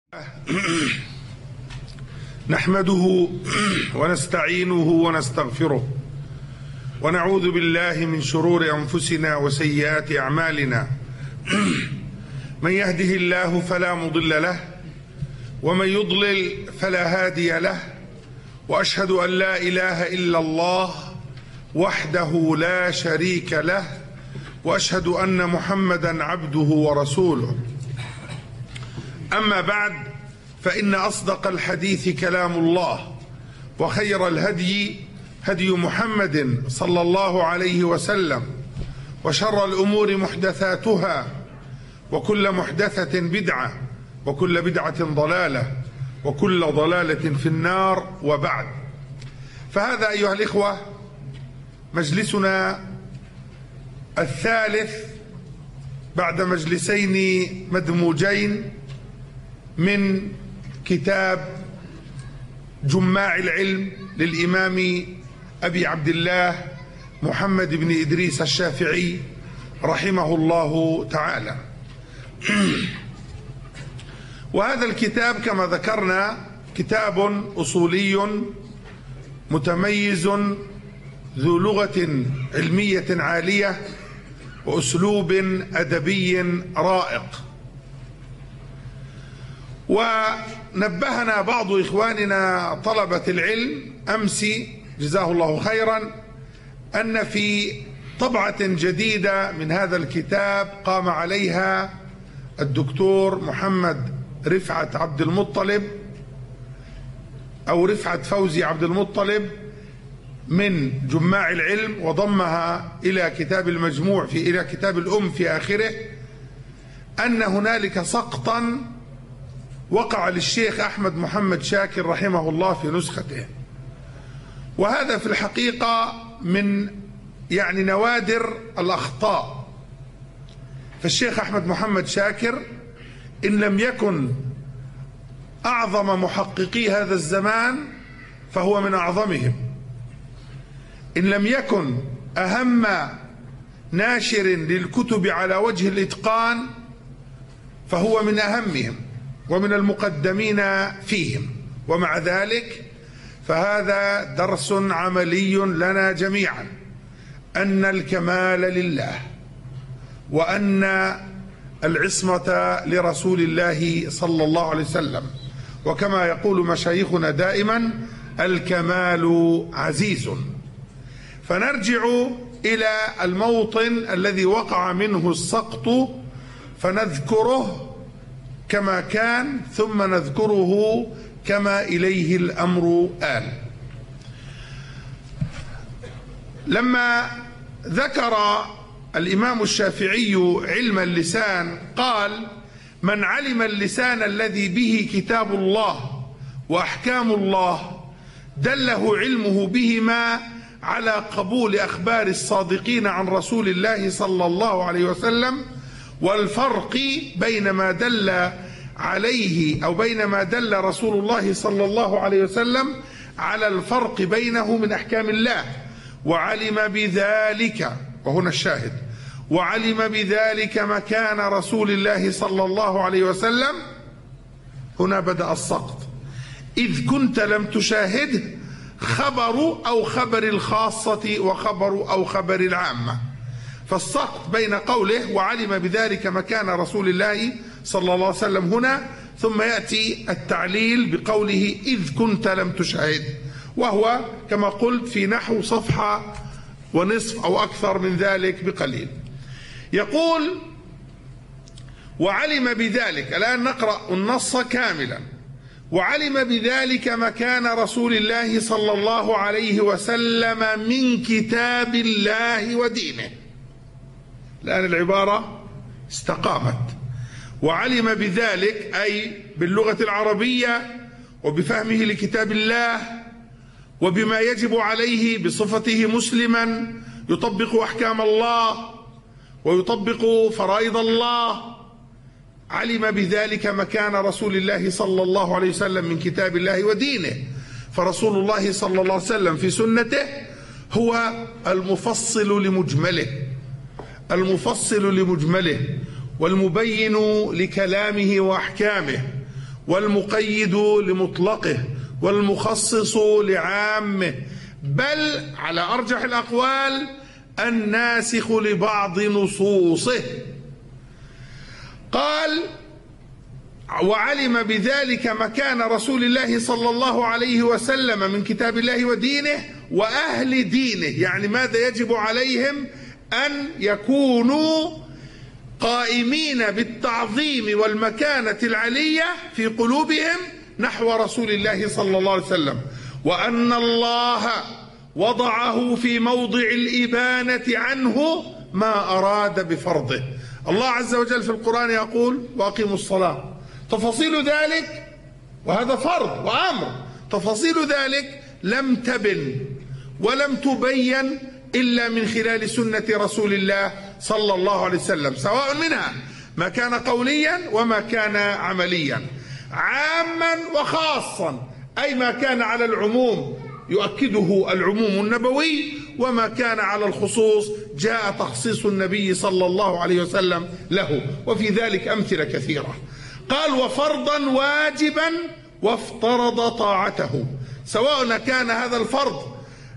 نحمده ونستعينه ونستغفره ونعوذ بالله من شرور أنفسنا وسيئات أعمالنا. من يهده الله فلا مضل له ومن يضلل فلا هادي له، وأشهد أن لا إله إلا الله وحده لا شريك له، وأشهد أن محمدا عبده ورسوله. أما بعد، فإن أصدق الحديث كلام الله، وخير الهدي هدي محمد صلى الله عليه وسلم، وشر الأمور محدثاتها، وكل محدثة بدعة، وكل بدعة ضلالة، وكل ضلالة في النار. وبعد، فهذا أيها الإخوة مجلسنا الثالث بعد مجلسين مدموجين من كتاب جماع العلم للإمام أبي عبد الله محمد بن إدريس الشافعي رحمه الله تعالى. وهذا الكتاب كما ذكرنا كتاب أصولي متميز ذو لغة علمية عالية وأسلوب أدبي رائق. ونبهنا بعض إخواننا طلبة العلم أمس جزاه الله خيرا أن في طبعة جديدة من هذا الكتاب قام عليها الدكتور محمد رفعت عبد المطلب أو رفعت فوزي عبد المطلب من جماع العلم، وضمها إلى كتاب المجموع إلى كتاب الأم في آخره، أن هنالك سقطا وقع للشيخ أحمد محمد شاكر رحمه الله في نسخته، وهذا في الحقيقة من نوادر الأخطاء. فالشيخ أحمد محمد شاكر إن لم يكن أعظم محققي هذا الزمان فهو من أعظمهم، إن لم يكن أهم ناشر للكتب على وجه الإتقان فهو من أهمهم ومن المقدمين فيهم. ومع ذلك فهذا درس عملي لنا جميعا أن الكمال لله، وأن العصمة لرسول الله صلى الله عليه وسلم، وكما يقول مشايخنا دائما الكمال عزيز. فنرجع إلى الموطن الذي وقع منه السقط فنذكره كما كان، ثم نذكره كما إليه الأمر آل. لما ذكر الإمام الشافعي علم اللسان قال: من علم اللسان الذي به كتاب الله وأحكام الله دله علمه بهما على قبول أخبار الصادقين عن رسول الله صلى الله عليه وسلم، والفرق بين ما دل عليه أو بين ما دل رسول الله صلى الله عليه وسلم على الفرق بينه من أحكام الله، وعلم بذلك، وهنا الشاهد، وعلم بذلك مكان رسول الله صلى الله عليه وسلم. هنا بدأ السقط، إذ كنت لم تشاهده خبر أو خبر الخاصة وخبر أو خبر العامة. فالسقط بين قوله وعلم بذلك مكان رسول الله صلى الله عليه وسلم هنا، ثم يأتي التعليل بقوله إذ كنت لم تشاهد، وهو كما قلت في نحو صفحة ونصف أو أكثر من ذلك بقليل. يقول وعلم بذلك، الآن نقرأ النص كاملا. وعلم بذلك مكان رسول الله صلى الله عليه وسلم من كتاب الله ودينه. الآن العبارة استقامت. وعلم بذلك أي باللغة العربية وبفهمه لكتاب الله وبما يجب عليه بصفته مسلما يطبق أحكام الله ويطبق فرائض الله. علم بذلك مكان رسول الله صلى الله عليه وسلم من كتاب الله ودينه، فرسول الله صلى الله عليه وسلم في سنته هو المفصل لمجمله، المفصل لمجمله والمبين لكلامه وأحكامه، والمقيد لمطلقه والمخصص لعامه، بل على أرجح الأقوال الناسخ لبعض نصوصه. قال: وعلم بذلك مكان رسول الله صلى الله عليه وسلم من كتاب الله ودينه وأهل دينه، يعني ماذا يجب عليهم أن يكونوا قائمين بالتعظيم والمكانة العلية في قلوبهم نحو رسول الله صلى الله عليه وسلم، وأن الله وضعه في موضع الإبانة عنه ما أراد بفرضه. الله عز وجل في القرآن يقول: وأقيموا الصلاة. تفاصيل ذلك، وهذا فرض وأمر، تفاصيل ذلك لم تبن ولم تبين إلا من خلال سنة رسول الله صلى الله عليه وسلم، سواء منها ما كان قوليا وما كان عمليا، عاما وخاصا، أي ما كان على العموم يؤكده العموم النبوي، وما كان على الخصوص جاء تخصيص النبي صلى الله عليه وسلم له، وفي ذلك أمثلة كثيرة. قال: وفرضا واجبا وافترض طاعته، سواء كان هذا الفرض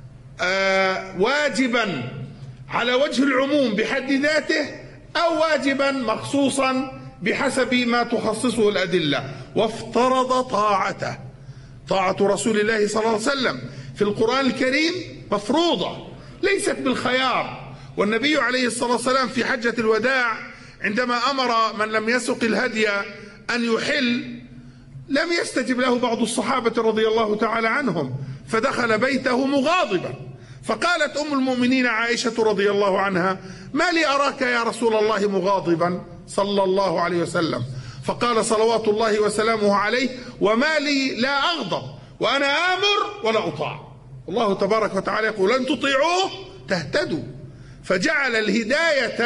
واجبا على وجه العموم بحد ذاته أو واجبا مخصوصا بحسب ما تخصصه الأدلة. وافترض طاعته، طاعة رسول الله صلى الله عليه وسلم في القرآن الكريم مفروضة ليست بالخيار. والنبي عليه الصلاة والسلام في حجة الوداع عندما أمر من لم يسق الهدي أن يحل لم يستجب له بعض الصحابة رضي الله تعالى عنهم، فدخل بيته مغاضبا، فقالت أم المؤمنين عائشة رضي الله عنها: ما لي أراك يا رسول الله مغاضبا صلى الله عليه وسلم؟ فقال صلوات الله وسلامه عليه: وما لي لا أغضب وأنا آمر ولا أطاع. الله تبارك وتعالى يقول: لن تطيعوه تهتدوا، فجعل الهداية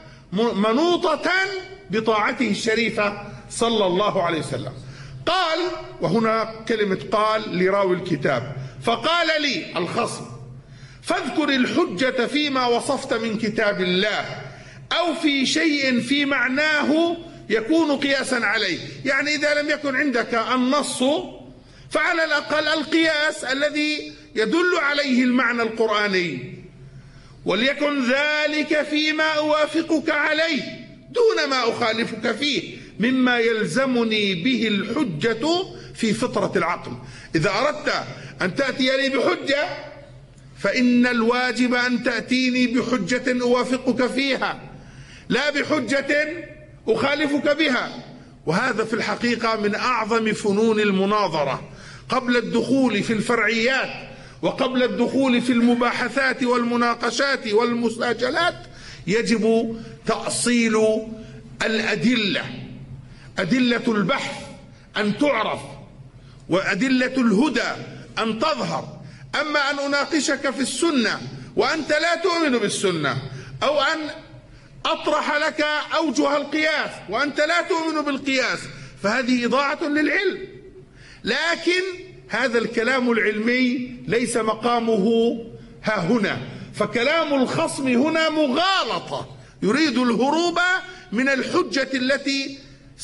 منوطة بطاعته الشريفة صلى الله عليه وسلم. قال، وهنا كلمة قال لراوي الكتاب: فقال لي الخصم: فاذكر الحجة فيما وصفت من كتاب الله أو في شيء في معناه يكون قياسا عليه. يعني إذا لم يكن عندك النص فعلى الأقل القياس الذي يدل عليه المعنى القرآني، وليكن ذلك فيما أوافقك عليه دون ما أخالفك فيه مما يلزمني به الحجة في فطرة العقل. إذا أردت أن تأتي لي بحجة فإن الواجب أن تأتيني بحجة أوافقك فيها، لا بحجة أخالفك بها. وهذا في الحقيقة من أعظم فنون المناظرة. قبل الدخول في الفرعيات وقبل الدخول في المباحثات والمناقشات والمساجلات يجب تأصيل الأدلة، أدلة البحث أن تعرف، وأدلة الهدى أن تظهر. أما أن أناقشك في السنة وأنت لا تؤمن بالسنة، أو أن أطرح لك أوجه القياس وأنت لا تؤمن بالقياس، فهذه إضاعة للعلم. لكن هذا الكلام العلمي ليس مقامه ها هنا، فكلام الخصم هنا مغالطة، يريد الهروب من الحجة التي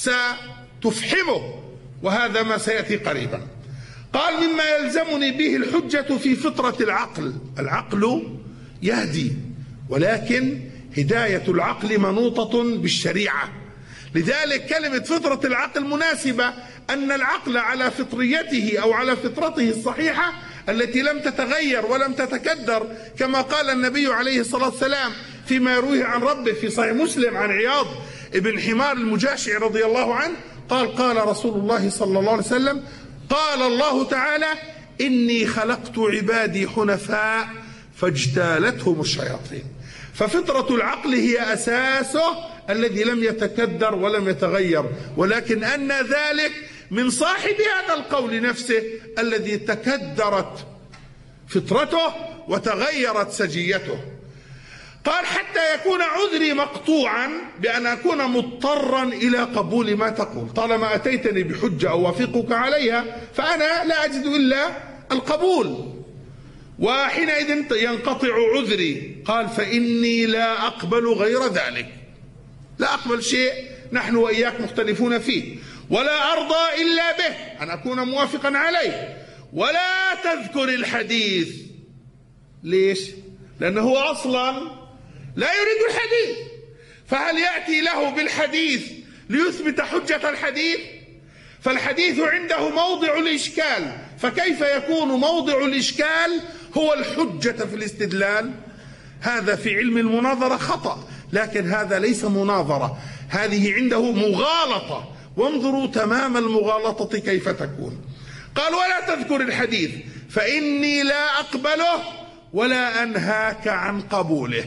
ستفحمه، وهذا ما سيأتي قريبا. قال: مما يلزمني به الحجة في فطرة العقل. العقل يهدي، ولكن هداية العقل منوطة بالشريعة، لذلك كلمة فطرة العقل مناسبة، أن العقل على فطريته أو على فطرته الصحيحة التي لم تتغير ولم تتكدر، كما قال النبي عليه الصلاة والسلام فيما يرويه عن ربه في صحيح مسلم عن عياض ابن حمار المجاشعي رضي الله عنه قال: قال رسول الله صلى الله عليه وسلم: قال الله تعالى: إني خلقت عبادي حنفاء فاجتالتهم الشياطين. ففطرة العقل هي أساسه الذي لم يتكدر ولم يتغير، ولكن أن ذلك من صاحب هذا القول نفسه الذي تكدرت فطرته وتغيرت سجيته. قال: حتى يكون عذري مقطوعا بأن أكون مضطرا إلى قبول ما تقول، طالما أتيتني بحجة أوافقك عليها فأنا لا أجد إلا القبول، وحينئذ ينقطع عذري. قال: فإني لا أقبل غير ذلك، لا أقبل شيء نحن وإياك مختلفون فيه، ولا أرضى إلا به، أن أكون موافقا عليه، ولا تذكر الحديث. ليش؟ لأنه هو أصلا لا يريد الحديث، فهل يأتي له بالحديث ليثبت حجة الحديث؟ فالحديث عنده موضع الإشكال، فكيف يكون موضع الإشكال هو الحجة في الاستدلال؟ هذا في علم المناظرة خطأ، لكن هذا ليس مناظرة، هذه عنده مغالطة، وانظروا تمام المغالطة كيف تكون. قال ولا تذكر الحديث فإني لا أقبله ولا أنهاك عن قبوله.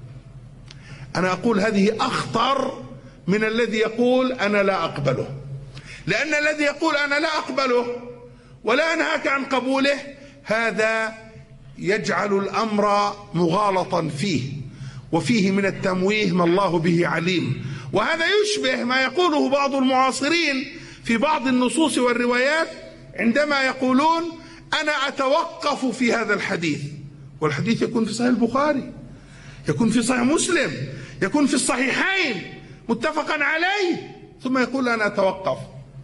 أنا أقول هذه أخطر من الذي يقول أنا لا أقبله، لأن الذي يقول أنا لا أقبله ولا أنهاك عن قبوله هذا يجعل الأمر مغالطا فيه، وفيه من التمويه ما الله به عليم. وهذا يشبه ما يقوله بعض المعاصرين في بعض النصوص والروايات عندما يقولون أنا أتوقف في هذا الحديث، والحديث يكون في صحيح البخاري، يكون في صحيح مسلم، يكون في الصحيحين متفقا عليه، ثم يقول أنا أتوقف.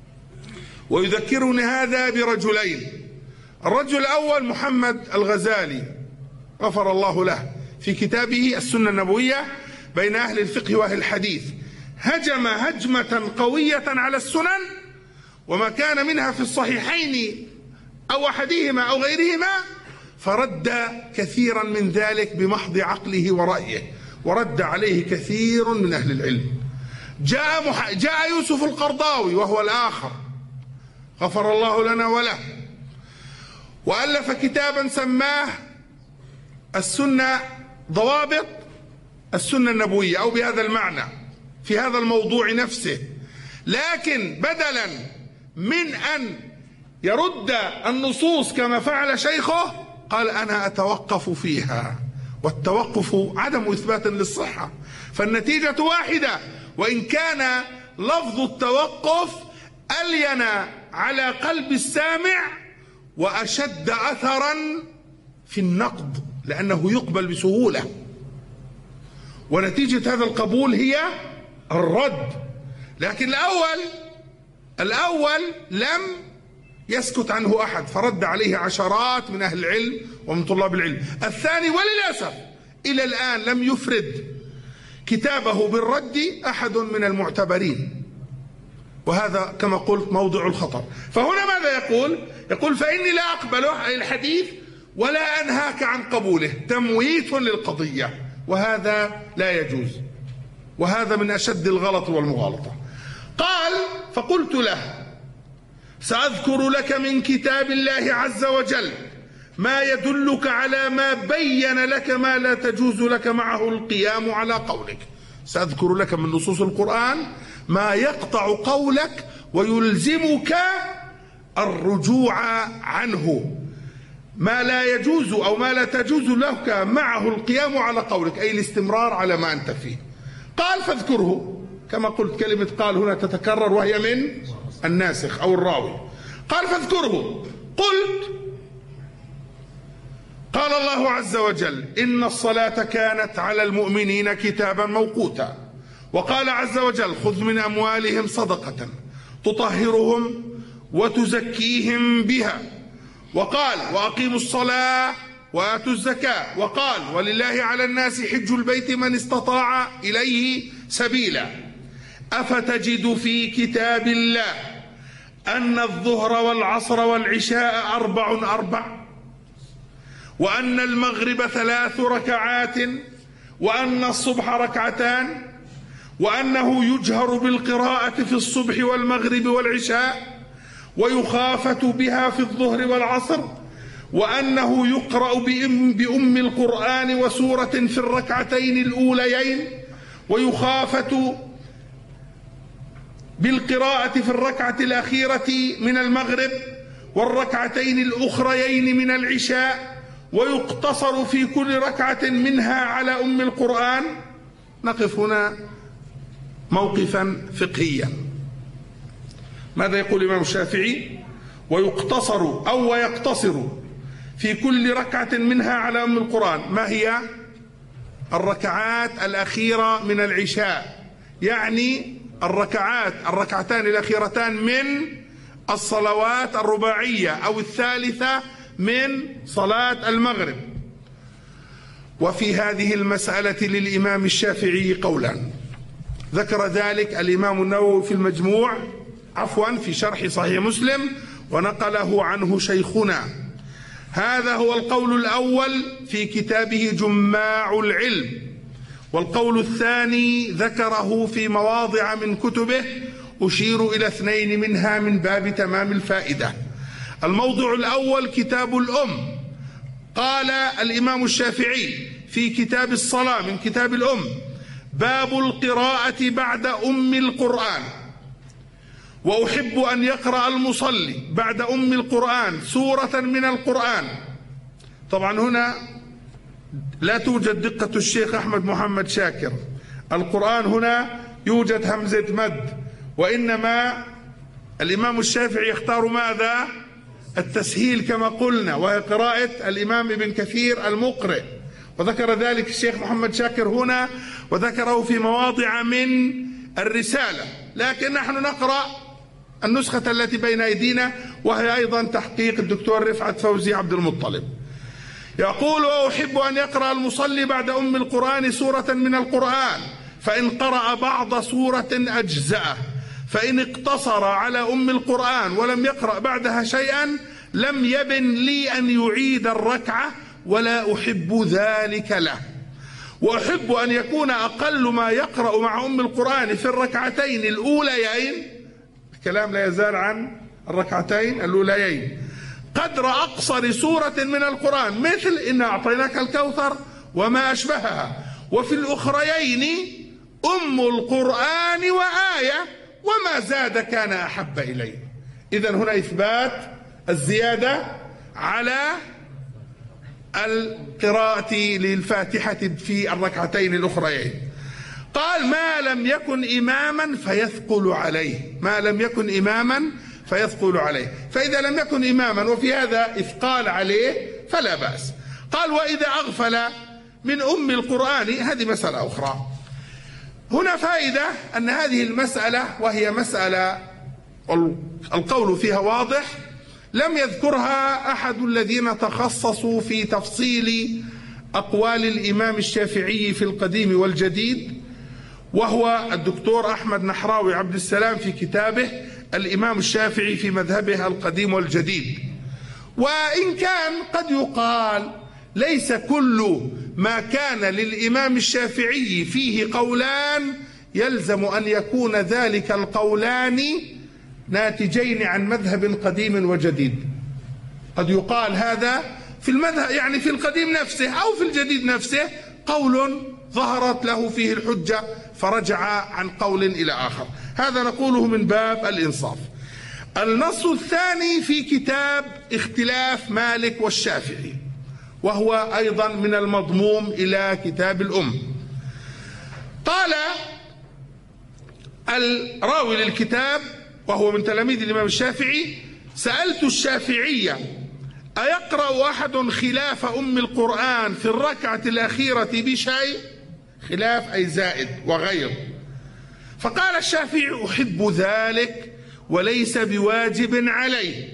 ويذكرني هذا برجلين. الرجل الأول محمد الغزالي غفر الله له، في كتابه السنة النبوية بين أهل الفقه وأهل الحديث هجم هجمة قوية على السنن وما كان منها في الصحيحين أو أحدهما أو غيرهما، فرد كثيرا من ذلك بمحض عقله ورأيه، ورد عليه كثير من أهل العلم. جاء يوسف القرضاوي وهو الآخر غفر الله لنا وله، وألف كتابا سماه السنة، ضوابط السنة النبوية، أو بهذا المعنى في هذا الموضوع نفسه. لكن بدلا من أن يرد النصوص كما فعل شيخه قال أنا أتوقف فيها، والتوقف عدم إثبات للصحة، فالنتيجة واحدة، وإن كان لفظ التوقف ألين على قلب السامع وأشد أثرا في النقد، لأنه يقبل بسهولة، ونتيجة هذا القبول هي الرد. لكن الأول لم يسكت عنه أحد، فرد عليه عشرات من أهل العلم ومن طلاب العلم. الثاني وللأسف إلى الآن لم يفرد كتابه بالرد أحد من المعتبرين، وهذا كما قلت موضع الخطر. فهنا ماذا يقول؟ يقول فإني لا أقبله أي الحديث ولا أنهاك عن قبوله، تمويت للقضية، وهذا لا يجوز، وهذا من أشد الغلط والمغالطة. قال فقلت له سأذكر لك من كتاب الله عز وجل ما يدلك على ما بين لك ما لا تجوز لك معه القيام على قولك. سأذكر لك من نصوص القرآن ما يقطع قولك ويلزمك الرجوع عنه، ما لا يجوز أو ما لا تجوز لك معه القيام على قولك، أي الاستمرار على ما أنت فيه. قال فاذكره، كما قلت كلمة قال هنا تتكرر وهي من الناسخ أو الراوي. قال فاذكره. قلت قال الله عز وجل إن الصلاة كانت على المؤمنين كتابا موقوتا، وقال عز وجل خذ من أموالهم صدقة تطهرهم وتزكيهم بها، وقال وأقيموا الصلاة وآتوا الزكاة، وقال ولله على الناس حج البيت من استطاع إليه سبيلا. أفتجد في كتاب الله أن الظهر والعصر والعشاء 4 وأن المغرب 3 ركعات وأن الصبح 2 ركعتان وأنه يجهر بالقراءة في الصبح والمغرب والعشاء ويخافت بها في الظهر والعصر، وأنه يقرأ بأم القرآن وسورة في الركعتين الأوليين، ويخافت بالقراءة في الركعة الأخيرة من المغرب والركعتين الأخريين من العشاء، ويقتصر في كل ركعة منها على أم القرآن. نقف هنا موقفا فقهيا. ماذا يقول الإمام الشافعي؟ ويقتصر أو ويقتصر في كل ركعة منها على أم القرآن. ما هي؟ الركعات الأخيرة من العشاء، يعني الركعتان الأخيرتان من الصلوات الرباعية أو الثالثة من صلاة المغرب. وفي هذه المسألة للإمام الشافعي قولان، ذكر ذلك الإمام النووي في المجموع في شرح صحيح مسلم، ونقله عنه شيخنا. هذا هو القول الأول في كتابه جماع العلم، والقول الثاني ذكره في مواضع من كتبه أشير إلى 2 منها من باب تمام الفائدة. الموضع الأول كتاب الأم، قال الإمام الشافعي في كتاب الصلاة من كتاب الأم: باب القراءة بعد أم القرآن، وأحب أن يقرأ المصلي بعد أم القرآن سورة من القرآن. طبعا هنا لا توجد دقة الشيخ أحمد محمد شاكر، القرآن هنا يوجد همزة مد، وإنما الإمام الشافعي يختار ماذا؟ التسهيل كما قلنا، وهي قراءة الإمام ابن كثير المقرئ، وذكر ذلك الشيخ محمد شاكر هنا، وذكره في مواضع من الرسالة، لكن نحن نقرأ النسخة التي بين أيدينا، وهي أيضا تحقيق الدكتور رفعت فوزي عبد المطلب. يقول: وأحب أن يقرأ المصلي بعد أم القرآن سورة من القرآن، فإن قرأ بعض سورة أجزأه، فإن اقتصر على أم القرآن ولم يقرأ بعدها شيئا لم يبن لي أن يعيد الركعة، ولا أحب ذلك له. وأحب أن يكون أقل ما يقرأ مع أم القرآن في الركعتين الأوليين، الكلام لا يزال عن الركعتين الأوليين، قدر أقصر سورة من القرآن، مثل إنا أعطيناك الكوثر وما أشبهها، وفي الأخريين أم القرآن وآية، وما زاد كان أحب إليه. إذن هنا إثبات الزيادة على القراءة للفاتحة في الركعتين الأخريين. قال: ما لم يكن إماما فيثقل عليه، ما لم يكن إماما فيثقل عليه، فإذا لم يكن إماما وفي هذا إثقال عليه فلا بأس. قال: وإذا أغفل من أم القرآن، هذه مسألة أخرى. هنا فائدة أن هذه المسألة، وهي مسألة القول فيها واضح، لم يذكرها أحد الذين تخصصوا في تفصيل أقوال الإمام الشافعي في القديم والجديد، وهو الدكتور أحمد نحراوي عبد السلام في كتابه الإمام الشافعي في مذهبه القديم والجديد. وإن كان قد يقال ليس كل ما كان للإمام الشافعي فيه قولان يلزم أن يكون ذلك القولان ناتجين عن مذهب قديم وجديد. قد يقال هذا في المذهب، يعني في القديم نفسه أو في الجديد نفسه، قول ظهرت له فيه الحجة فرجع عن قول إلى آخر. هذا نقوله من باب الإنصاف. النص الثاني في كتاب اختلاف مالك والشافعي، وهو أيضا من المضموم إلى كتاب الأم. قال الراوي للكتاب وهو من تلاميذ الإمام الشافعي: سألت الشافعية أيقرأ أحد خلاف أم القرآن في الركعة الأخيرة بشيء؟ خلاف أي زائد وغير. فقال الشافعي: أحب ذلك وليس بواجب عليه.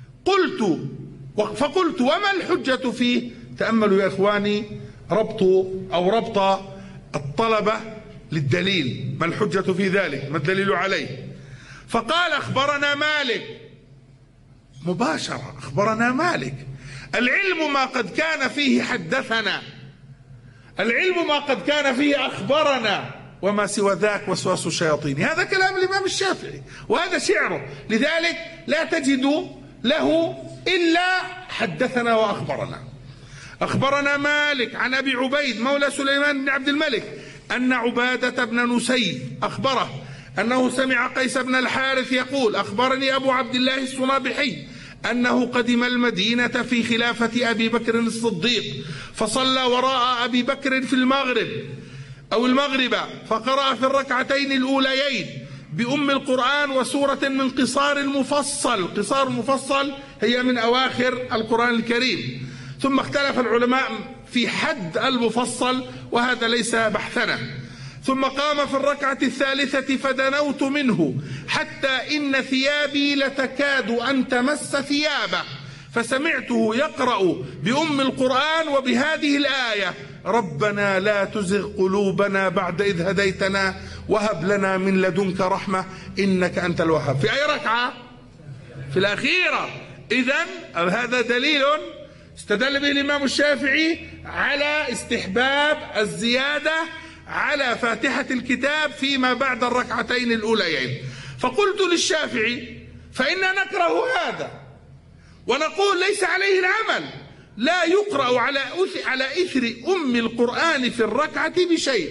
فقلت: وما الحجة فيه؟ تأملوا يا إخواني ربط الطلبة للدليل، ما الحجة في ذلك؟ ما الدليل عليه؟ فقال: أخبرنا مالك. مباشرة أخبرنا مالك. العلم ما قد كان فيه حدثنا، العلم ما قد كان فيه أخبرنا، وما سوى ذاك وسواس الشياطين. هذا كلام الإمام الشافعي وهذا شعره، لذلك لا تجد له إلا حدثنا وأخبرنا. أخبرنا مالك عن أبي عبيد مولى سليمان بن عبد الملك أن عبادة بن نسي أخبره أنه سمع قيس بن الحارث يقول: أخبرني أبو عبد الله الصنابحي أنه قدم المدينة في خلافة أبي بكر الصديق، فصلى وراء أبي بكر في المغرب أو المغرب، فقرأ في الركعتين الأوليين بأم القرآن وسورة من قصار المفصل. قصار المفصل هي من أواخر القرآن الكريم. ثم اختلف العلماء في حد المفصل، وهذا ليس بحثنا. ثم قام في الركعة الثالثة فدنوت منه حتى إن ثيابي لتكاد أن تمس ثيابه، فسمعته يقرأ بأم القرآن وبهذه الآية: ربنا لا تزغ قلوبنا بعد إذ هديتنا وهب لنا من لدنك رحمة إنك أنت الوهاب. في أي ركعة؟ في الأخيرة. إذن هذا دليل استدل به الإمام الشافعي على استحباب الزيادة على فاتحة الكتاب فيما بعد الركعتين الأوليين. فقلت للشافعي: فإننا نكره هذا ونقول ليس عليه العمل، لا يقرأ على إثر أم القرآن في الركعة بشيء.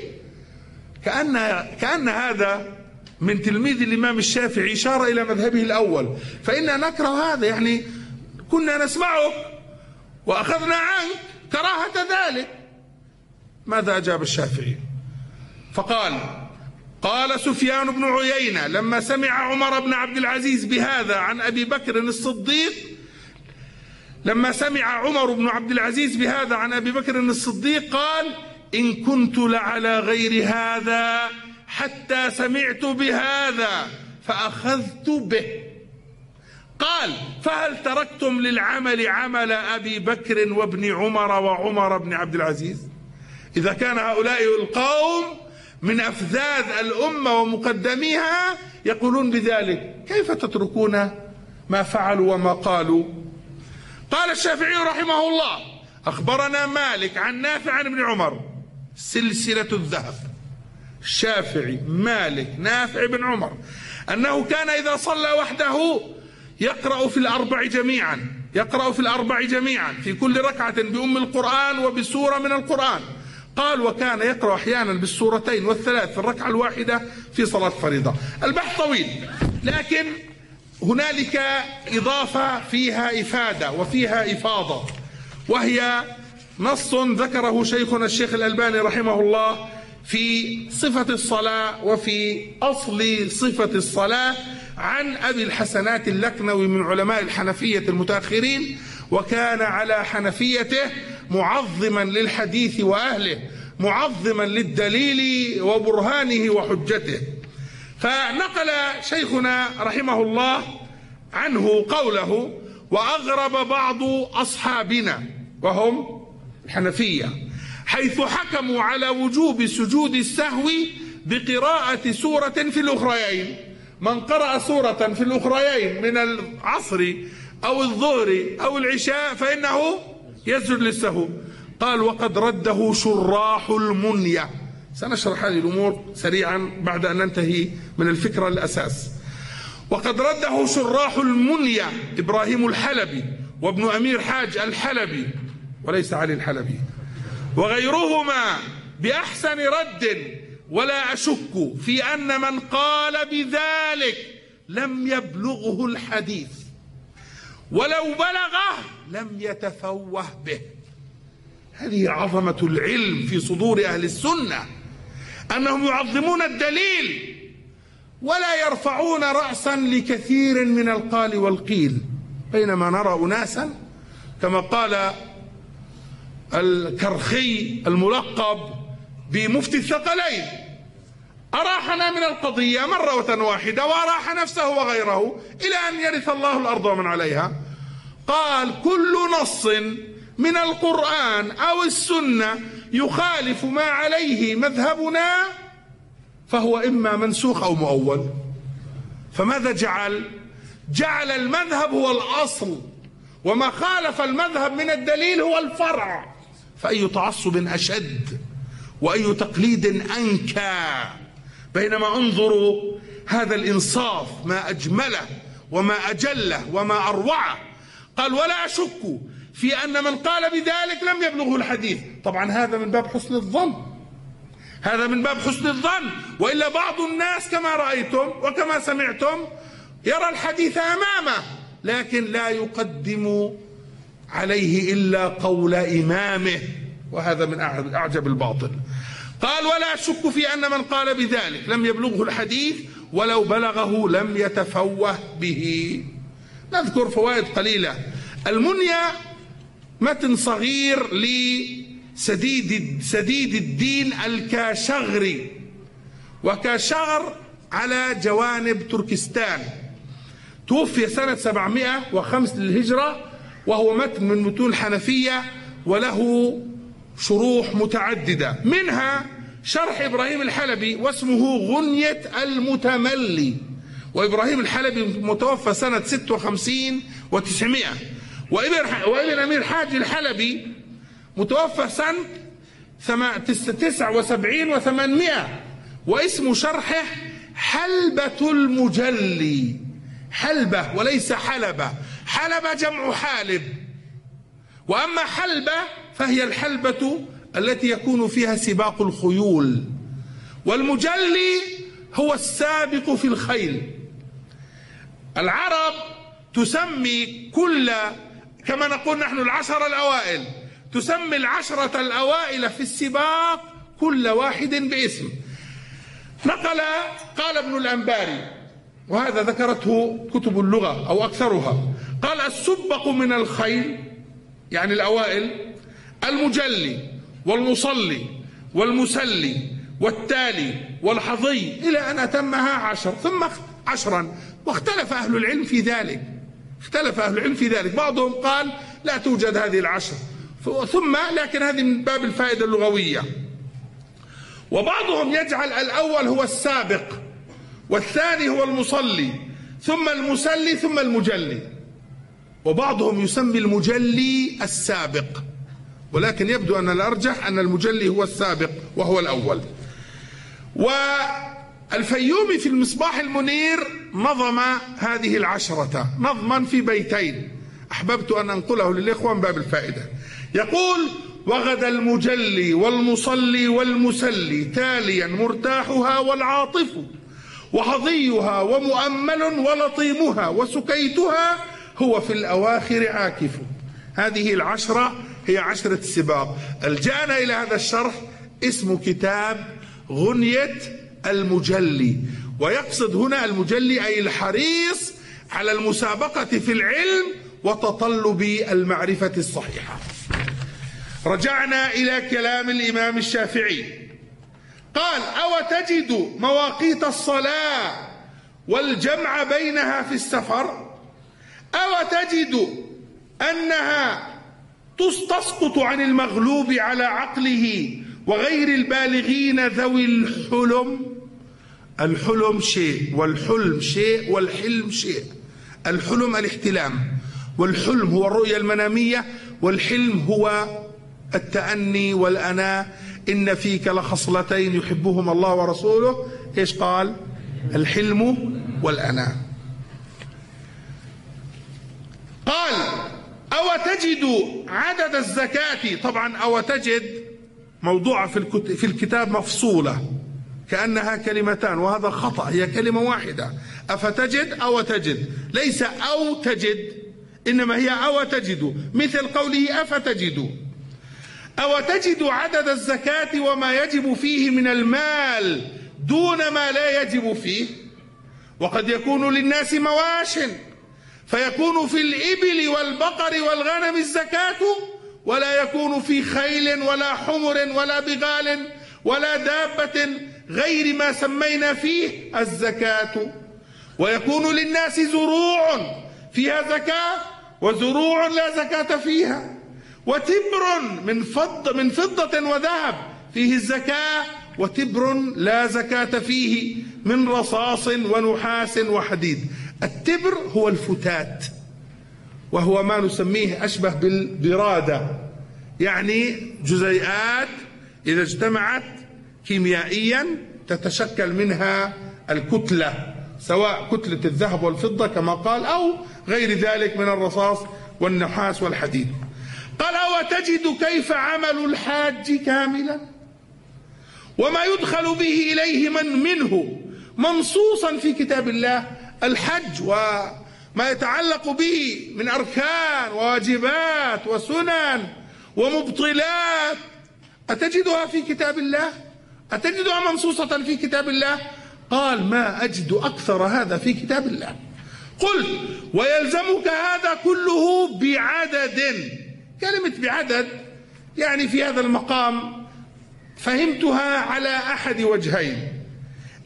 كأن هذا من تلميذ الإمام الشافعي إشارة إلى مذهبه الأول، فإننا نكره هذا، يعني كنا نسمعك وأخذنا عنك كراهة ذلك. ماذا أجاب الشافعي؟ فقال: قال سفيان بن عيينة لما سمع عمر بن عبد العزيز بهذا عن أبي بكر الصديق، قال: إن كنت لعلى غير هذا حتى سمعت بهذا فأخذت به. قال: فهل تركتم للعمل عمل أبي بكر وابن عمر وعمر بن عبد العزيز؟ إذا كان هؤلاء القوم من أفذاذ الأمة ومقدميها يقولون بذلك، كيف تتركون ما فعلوا وما قالوا؟ قال الشافعي رحمه الله: أخبرنا مالك عن نافع عن ابن عمر، سلسلة الذهب، الشافعي مالك نافع بن عمر، أنه كان إذا صلى وحده يقرأ في الأربع جميعا في كل ركعة بأم القرآن وبسورة من القرآن. قال: وكان يقرأ أحيانا بالسورتين والثلاث في الركعة الواحدة في صلاة فريضة. البحث طويل، لكن هنالك إضافة فيها إفادة وفيها إفاضة، وهي نص ذكره شيخنا الشيخ الألباني رحمه الله في صفة الصلاة وفي أصل صفة الصلاة عن أبي الحسنات اللكنوي من علماء الحنفية المتأخرين، وكان على حنفيته معظما للحديث وأهله، معظما للدليل وبرهانه وحجته. فنقل شيخنا رحمه الله عنه قوله: وأغرب بعض أصحابنا وهم الحنفية حيث حكموا على وجوب سجود السهو بقراءة سورة في الأخريين. من قرأ سورة في الأخريين من العصر أو الظهر أو العشاء فإنه يسجد للسهو. قال: وقد رده شراح المنية. سنشرح هذه الأمور سريعا بعد أن ننتهي من الفكرة الأساس. وقد رده شراح المنية إبراهيم الحلبي وابن أمير حاج الحلبي وليس علي الحلبي وغيرهما بأحسن رد، ولا أشك في أن من قال بذلك لم يبلغه الحديث، ولو بلغه لم يتفوه به. هذه عظمة العلم في صدور أهل السنة، أنهم يعظمون الدليل ولا يرفعون رأسا لكثير من القال والقيل، بينما نرى أناسا كما قال الكرخي الملقب بمفتي الثقلين: أراحنا من القضية مرة واحدة وأراح نفسه وغيره إلى أن يرث الله الأرض ومن عليها. قال: كل نص من القرآن أو السنة يخالف ما عليه مذهبنا فهو إما منسوخ أو مؤول. فماذا جعل المذهب هو الأصل، وما خالف المذهب من الدليل هو الفرع. فأي تعصب أشد وأي تقليد أنكى. بينما انظروا هذا الإنصاف ما أجمله وما أجله وما أروعه. قال: ولا أشك في أن من قال بذلك لم يبلغه الحديث. طبعا هذا من باب حسن الظن، وإلا بعض الناس كما رأيتم وكما سمعتم يرى الحديث أمامه لكن لا يقدم عليه إلا قول إمامه، وهذا من أعجب الباطل. قال: ولا أشك في أن من قال بذلك لم يبلغه الحديث ولو بلغه لم يتفوه به. نذكر فوائد قليلة. المنية متن صغير لسديد الدين الكاشغري وكشغر على جوانب تركستان. توفي سنة 705 للهجرة، وهو متن من متون الحنفية، وله شروح متعددة، منها شرح إبراهيم الحلبي واسمه غنية المتملي. وإبراهيم الحلبي متوفى سنة 56 و900، وابن أمير حاج الحلبي متوفى سنة 79 و800، واسم شرحه حلبة المجلي. حلبة وليس حلبة، حلبة جمع حالب، وأما حلبة فهي الحلبة التي يكون فيها سباق الخيول، والمجلي هو السابق في الخيل. العرب تسمي كما نقول نحن 10 الأوائل، تسمي 10 الأوائل في السباق كل واحد باسم. قال ابن الأنباري، وهذا ذكرته كتب اللغة أو أكثرها، قال: السبق من الخيل يعني الأوائل، المجلي والمصلي والمسلي والتالي والحظي، إلى أن أتمها 10 ثم 10. واختلف أهل العلم في ذلك، بعضهم قال لا توجد هذه 10 ثم، لكن هذه من باب الفائدة اللغوية. وبعضهم يجعل الأول هو السابق، والثاني هو المصلي، ثم المسلي، ثم المجلي. وبعضهم يسمي المجلي السابق، ولكن يبدو أن الأرجح أن المجلي هو السابق وهو الأول. والفيومي في المصباح المنير نظم هذه 10 نظما في بيتين، أحببت أن أنقله للإخوة من باب الفائدة. يقول: وغدا المجلي والمصلي والمسلي تاليا مرتاحها والعاطف، وحظيها ومؤمل ولطيمها، وسكيتها هو في الأواخر عاكف. هذه 10 هي 10 السباق. الجأنا إلى هذا الشرح اسم كتاب غنية المجلي، ويقصد هنا المجلي أي الحريص على المسابقة في العلم وتطلب المعرفة الصحيحة. رجعنا إلى كلام الإمام الشافعي، قال: أو تجد مواقيت الصلاة والجمع بينها في السفر، أو تجد أنها تسقط عن المغلوب على عقله وغير البالغين ذوي الحلم. الحلم شيء، والحلم شيء، والحلم شيء. الحلم الاحتلام، والحلم هو الرؤية المنامية، والحلم هو التأني والأناة. إن فيك لخصلتين يحبهما الله ورسوله، إيش قال؟ الحلم والأناة. قال: أو تجد عدد الزكاة. طبعا أو تجد موضوعة في الكتاب مفصولة كأنها كلمتان، وهذا خطأ، هي كلمة واحدة. أفتجد أو تجد، ليس أو تجد، إنما هي أو تجد، مثل قوله أفتجد. أو تجد عدد الزكاة وما يجب فيه من المال دون ما لا يجب فيه. وقد يكون للناس مواش فيكون في الإبل والبقر والغنم الزكاة، ولا يكون في خيل ولا حمر ولا بغال ولا دابة غير ما سمينا فيه الزكاة. ويكون للناس زروع فيها زكاة وزروع لا زكاة فيها، وتبر من فضة وذهب فيه الزكاة، وتبر لا زكاة فيه من رصاص ونحاس وحديد. التبر هو الفتات، وهو ما نسميه أشبه بالبرادة، يعني جزيئات إذا اجتمعت كيميائيا تتشكل منها الكتلة، سواء كتلة الذهب والفضة كما قال، أو غير ذلك من الرصاص والنحاس والحديد. قال: وتجد كيف عمل الحاج كاملا وما يدخل به إليه منه منصوصا في كتاب الله. الحج وما يتعلق به من أركان وواجبات وسنن ومبطلات، أتجدها في كتاب الله؟ أتجدها منصوصة في كتاب الله؟ قال: ما أجد أكثر هذا في كتاب الله. قلت: ويلزمك هذا كله بعدد. كلمة بعدد يعني في هذا المقام فهمتها على أحد وجهين.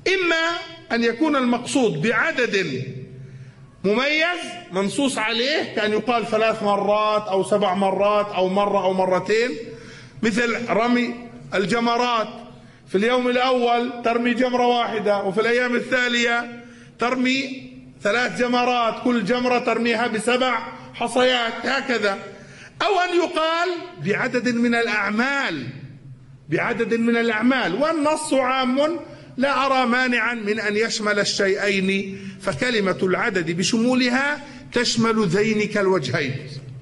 إما أن يكون المقصود بعدد مميز منصوص عليه، كأن يقال 3 مرات أو 7 مرات أو مرة أو مرتين، مثل رمي الجمرات، في اليوم الأول ترمي جمرة واحدة، وفي الأيام التالية ترمي 3 جمرات، كل جمرة ترميها ب7 حصيات هكذا. أو أن يقال بعدد من الأعمال، والنص عام لا أرى مانعا من أن يشمل الشيئين، فكلمة العدد بشمولها تشمل ذينك الوجهين.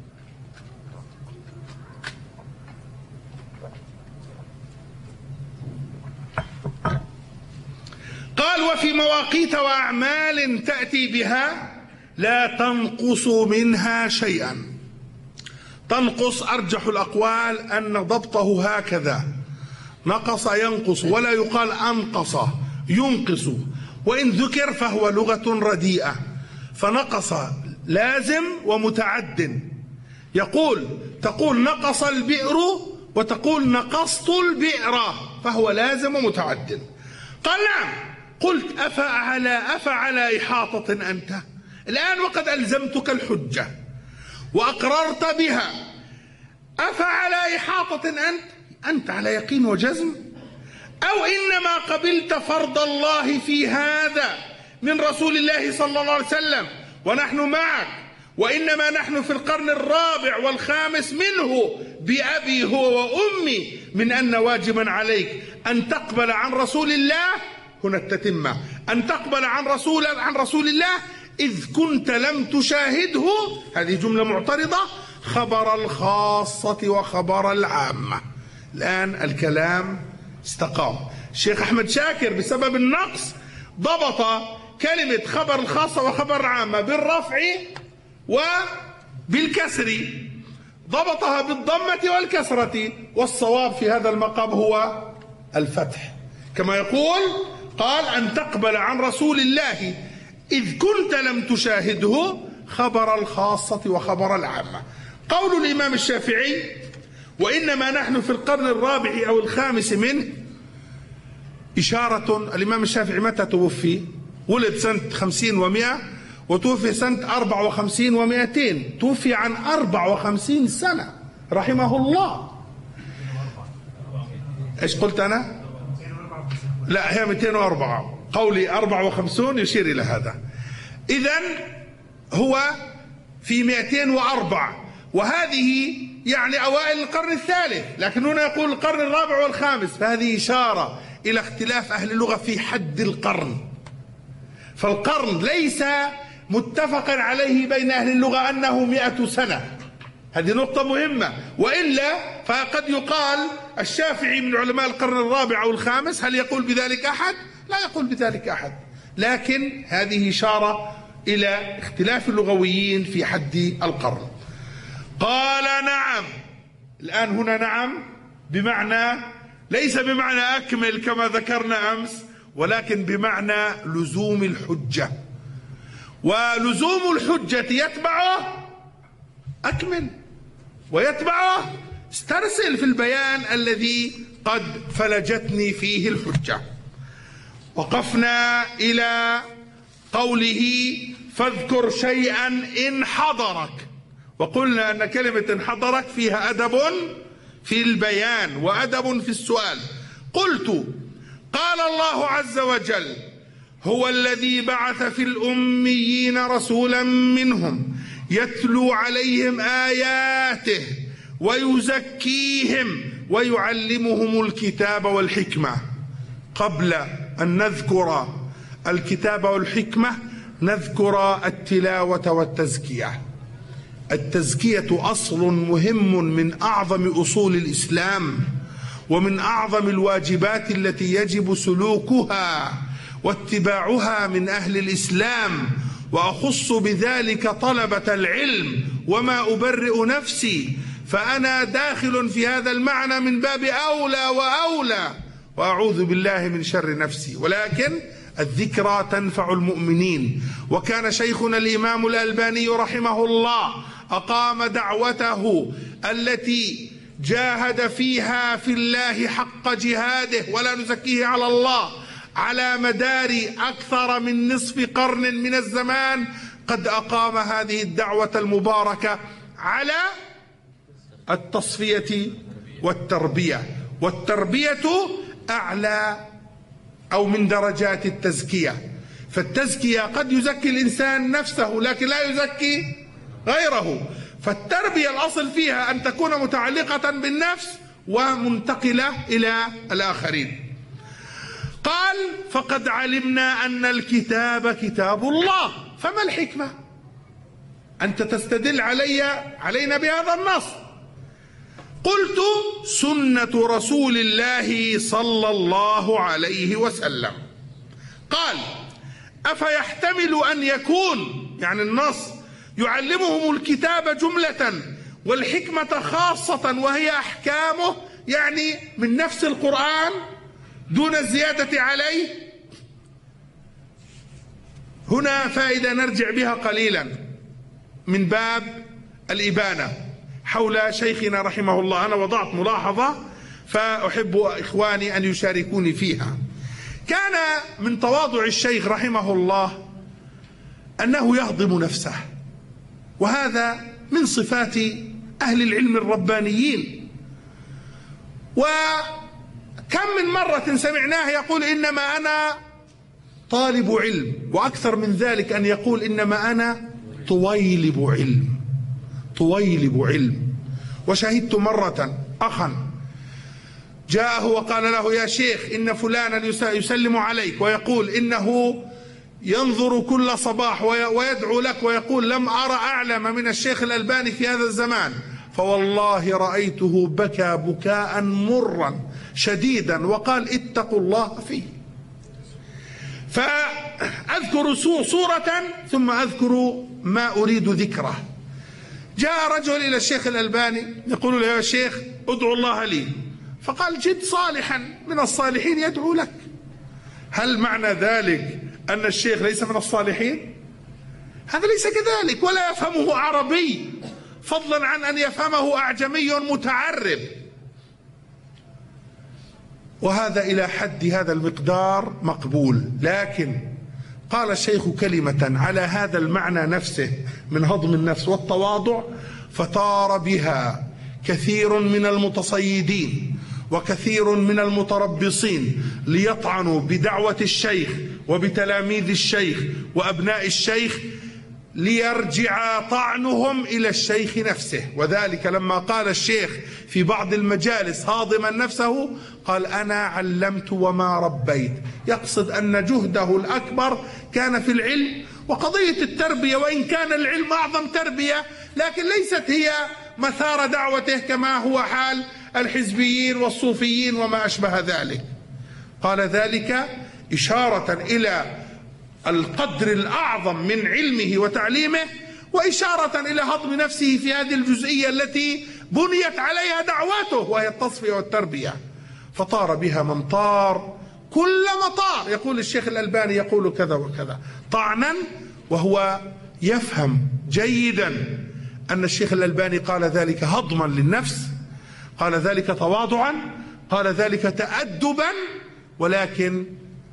قال: وفي مواقيت وأعمال تأتي بها لا تنقص منها شيئا. تنقص أرجح الأقوال أن ضبطه هكذا، نقص ينقص، ولا يقال أنقص ينقص، وإن ذكر فهو لغة رديئة. فنقص لازم ومتعد، تقول نقص البئر وتقول نقصت البئر، فهو لازم ومتعد. قال: نعم. قلت: أفعلى إحاطة أنت الآن وقد ألزمتك الحجة وأقررت بها، أفعلى إحاطة أنت على يقين وجزم، أو إنما قبلت فرض الله في هذا من رسول الله صلى الله عليه وسلم ونحن معك، وإنما نحن في القرن الرابع والخامس منه بأبي هو وأمي، من أن واجبا عليك أن تقبل عن رسول الله، هنا التتمة، أن تقبل عن رسول الله إذ كنت لم تشاهده، هذه جملة معترضة، خبر الخاصة وخبر العامة. الآن الكلام استقام. الشيخ أحمد شاكر بسبب النقص ضبط كلمة خبر الخاصة وخبر العامة بالرفع وبالكسر، ضبطها بالضمة والكسرة، والصواب في هذا المقام هو الفتح، كما يقول قال: أن تقبل عن رسول الله إذ كنت لم تشاهده، خبر الخاصة وخبر العامة. قول الإمام الشافعي: وإنما نحن في القرن الرابع أو الخامس منه، إشارة. الإمام الشافعي متى توفي؟ ولد سنة 50 و100 وتوفي سنة 54 و200، توفي عن 54 سنة رحمه الله. إيش قلت أنا؟ لا، هي 204، قولي 54 يشير إلى هذا. إذن هو في 204، وهذه يعني أوائل القرن الثالث، لكن هنا يقول القرن الرابع والخامس، فهذه إشارة إلى اختلاف أهل اللغة في حد القرن. فالقرن ليس متفقا عليه بين أهل اللغة أنه 100 سنة، هذه نقطة مهمة، وإلا فقد يقال الشافعي من علماء القرن الرابع أو الخامس، هل يقول بذلك أحد؟ لا يقول بذلك أحد، لكن هذه إشارة إلى اختلاف اللغويين في حد القرن. قال: نعم. الآن هنا نعم بمعنى، ليس بمعنى أكمل كما ذكرنا أمس، ولكن بمعنى لزوم الحجة، ولزوم الحجة يتبعه أكمل، ويتبعه استرسل في البيان الذي قد فلجتني فيه الحجة. وقفنا إلى قوله: فاذكر شيئا إن حضرك، وقلنا أن كلمة إن حضرك فيها أدب في البيان وأدب في السؤال. قلت: قال الله عز وجل: هو الذي بعث في الأميين رسولا منهم يتلو عليهم آياته ويزكيهم ويعلمهم الكتاب والحكمة. قبل أن نذكر الكتاب والحكمة نذكر التلاوة والتزكية. التزكية أصل مهم من أعظم أصول الإسلام، ومن أعظم الواجبات التي يجب سلوكها واتباعها من أهل الإسلام، وأخص بذلك طلبة العلم، وما أبرئ نفسي، فأنا داخل في هذا المعنى من باب أولى وأولى، وأعوذ بالله من شر نفسي. ولكن الذكرى تنفع المؤمنين، وكان شيخنا الإمام الألباني رحمه الله أقام دعوته التي جاهد فيها في الله حق جهاده، ولا نزكيه على الله، على مدار أكثر من نصف قرن من الزمان قد أقام هذه الدعوة المباركة على التصفية والتربية، والتربية أعلى أو من درجات التزكية. فالتزكية قد يزكي الإنسان نفسه لكن لا يزكي غيره، فالتربية الأصل فيها أن تكون متعلقة بالنفس ومنتقلة إلى الآخرين. قال: فقد علمنا أن الكتاب كتاب الله. فما الحكمة؟ أنت تستدل علينا بهذا النص. قلت: سنة رسول الله صلى الله عليه وسلم. قال: أفيحتمل أن يكون يعني النص يعلمهم الكتاب جملة والحكمة خاصة وهي أحكامه، يعني من نفس القرآن دون الزيادة عليه؟ هنا فائدة نرجع بها قليلا من باب الإبانة حول شيخنا رحمه الله. أنا وضعت ملاحظة فأحب إخواني أن يشاركوني فيها. كان من تواضع الشيخ رحمه الله أنه يهضم نفسه، وهذا من صفات أهل العلم الربانيين. وكم من مرة سمعناه يقول: إنما أنا طالب علم، وأكثر من ذلك أن يقول: إنما أنا طويلب علم، طويلب علم. وشهدت مرة أخا جاءه وقال له: يا شيخ إن فلانا يسلم عليك ويقول إنه ينظر كل صباح ويدعو لك ويقول: لم أرى أعلم من الشيخ الألباني في هذا الزمان، فوالله رأيته بكى بكاء مرا شديدا وقال: اتقوا الله فيه. فأذكر صورة ثم أذكر ما أريد ذكره. جاء رجل إلى الشيخ الألباني يقول له: يا شيخ ادعو الله لي. فقال: جد صالحا من الصالحين يدعو لك. هل معنى ذلك أن الشيخ ليس من الصالحين؟ هذا ليس كذلك، ولا يفهمه عربي فضلا عن أن يفهمه أعجمي متعرب. وهذا إلى حد هذا المقدار مقبول. لكن قال الشيخ كلمة على هذا المعنى نفسه من هضم النفس والتواضع، فطار بها كثير من المتصيدين وكثير من المتربصين ليطعنوا بدعوة الشيخ وبتلاميذ الشيخ وأبناء الشيخ، ليرجع طعنهم إلى الشيخ نفسه. وذلك لما قال الشيخ في بعض المجالس هاضما نفسه قال: أنا علمت وما ربيت، يقصد أن جهده الأكبر كان في العلم. وقضية التربية وإن كان العلم أعظم تربية لكن ليست هي مثار دعوته كما هو حال الحزبيين والصوفيين وما أشبه ذلك. قال ذلك إشارة إلى القدر الأعظم من علمه وتعليمه، وإشارة إلى هضم نفسه في هذه الجزئية التي بنيت عليها دعوته وهي التصفية والتربية. فطار بها من طار كل مطار. يقول الشيخ الألباني يقول كذا وكذا طعنا، وهو يفهم جيدا أن الشيخ الألباني قال ذلك هضما للنفس، قال ذلك تواضعا، قال ذلك تأدبا. ولكن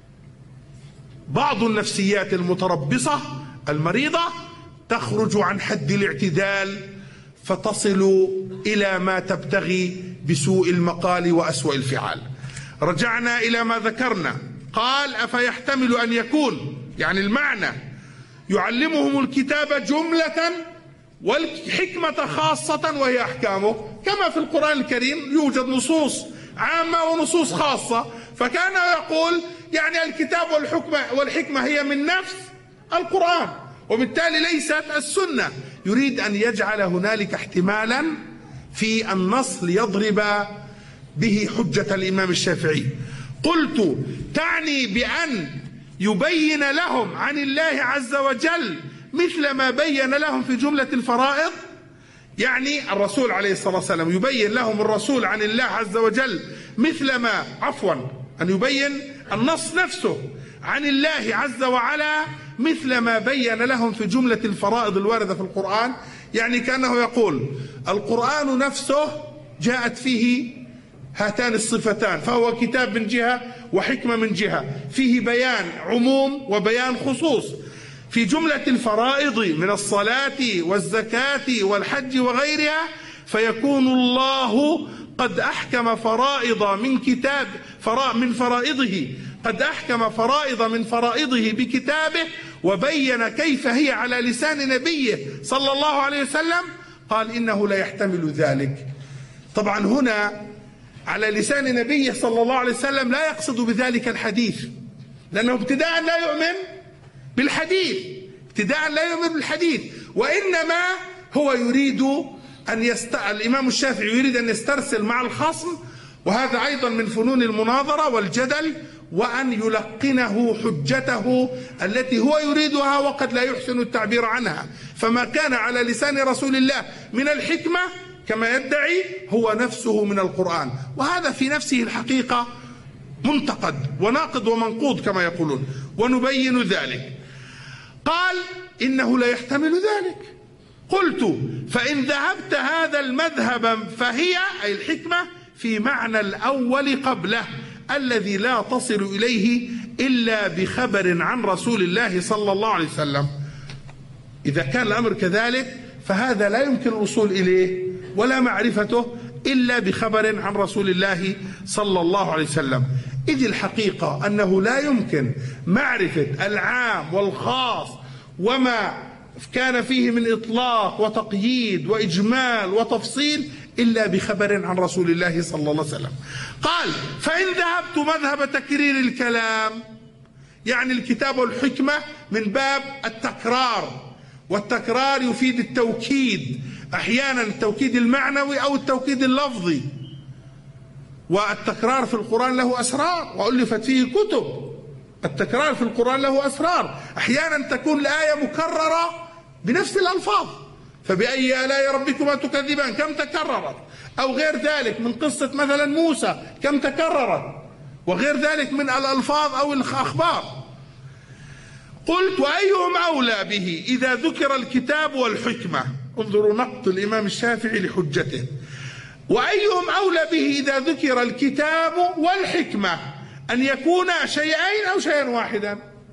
بعض النفسيات المتربصة المريضة تخرج عن حد الاعتدال فتصل إلى ما تبتغي بسوء المقال وأسوأ الفعال. رجعنا إلى ما ذكرنا. قال: أفيحتمل أن يكون يعني المعنى يعلمهم الكتاب جملة والحكمة خاصة وهي أحكامه، كما في القرآن الكريم يوجد نصوص عامة ونصوص خاصة، فكان يقول يعني الكتاب والحكمة هي من نفس القرآن، وبالتالي ليست السنة. يريد أن يجعل هنالك احتمالا في النص ليضرب به حجة الإمام الشافعي. قلت: تعني بأن يبين لهم عن الله عز وجل مثل ما بين لهم في جملة الفرائض؟ يعني الرسول عليه الصلاة والسلام يبين لهم الرسول عن الله عز وجل مثل ما أن يبين النص نفسه عن الله عز وعلا مثل ما بين لهم في جملة الفرائض الواردة في القرآن. يعني كأنه يقول القرآن نفسه جاءت فيه هاتان الصفتان، فهو كتاب من جهة وحكمة من جهة، فيه بيان عموم وبيان خصوص. في جملة الفرائض من الصلاة والزكاة والحج وغيرها فيكون الله قد أحكم فرائض من فرائضه، قد أحكم فرائض من فرائضه بكتابه وبين كيف هي على لسان نبيه صلى الله عليه وسلم. قال إنه لا يحتمل ذلك. طبعا هنا على لسان نبيه صلى الله عليه وسلم لا يقصد بذلك الحديث، لأنه ابتداء لا يؤمن بالحديث، وإنما هو يريد الإمام الشافعي يريد أن يسترسل مع الخصم، وهذا أيضا من فنون المناظرة والجدل، وأن يلقنه حجته التي هو يريدها وقد لا يحسن التعبير عنها. فما كان على لسان رسول الله من الحكمة كما يدعي هو نفسه من القرآن، وهذا في نفسه الحقيقة منتقد وناقض ومنقوض كما يقولون، ونبين ذلك. قال إنه لا يحتمل ذلك. قلت فإن ذهبت هذا المذهب فهي أي الحكمة في معنى الأول قبله الذي لا تصل إليه إلا بخبر عن رسول الله صلى الله عليه وسلم. إذا كان الأمر كذلك فهذا لا يمكن الوصول إليه ولا معرفته إلا بخبر عن رسول الله صلى الله عليه وسلم، إذ الحقيقة أنه لا يمكن معرفة العام والخاص وما كان فيه من إطلاق وتقييد وإجمال وتفصيل إلا بخبر عن رسول الله صلى الله عليه وسلم. قال فإن ذهبت مذهب تكرير الكلام، يعني الكتاب والحكمة من باب التكرار، والتكرار يفيد التوكيد، أحيانا التوكيد المعنوي أو التوكيد اللفظي، والتكرار في القرآن له أسرار وألفت فيه كتب. التكرار في القرآن له أسرار، أحيانا تكون الآية مكررة بنفس الألفاظ، فبأي آلاء ربكما تكذبان كم تكررت، أو غير ذلك من قصة مثلا موسى كم تكررت، وغير ذلك من الألفاظ أو الأخبار. قلت وأيهم أولى به إذا ذكر الكتاب والحكمة؟ انظروا نقد الإمام الشافعي لحجته. وأيهم أولى به إذا ذكر الكتاب والحكمة أن يكونا شيئين أو شيئا واحدا؟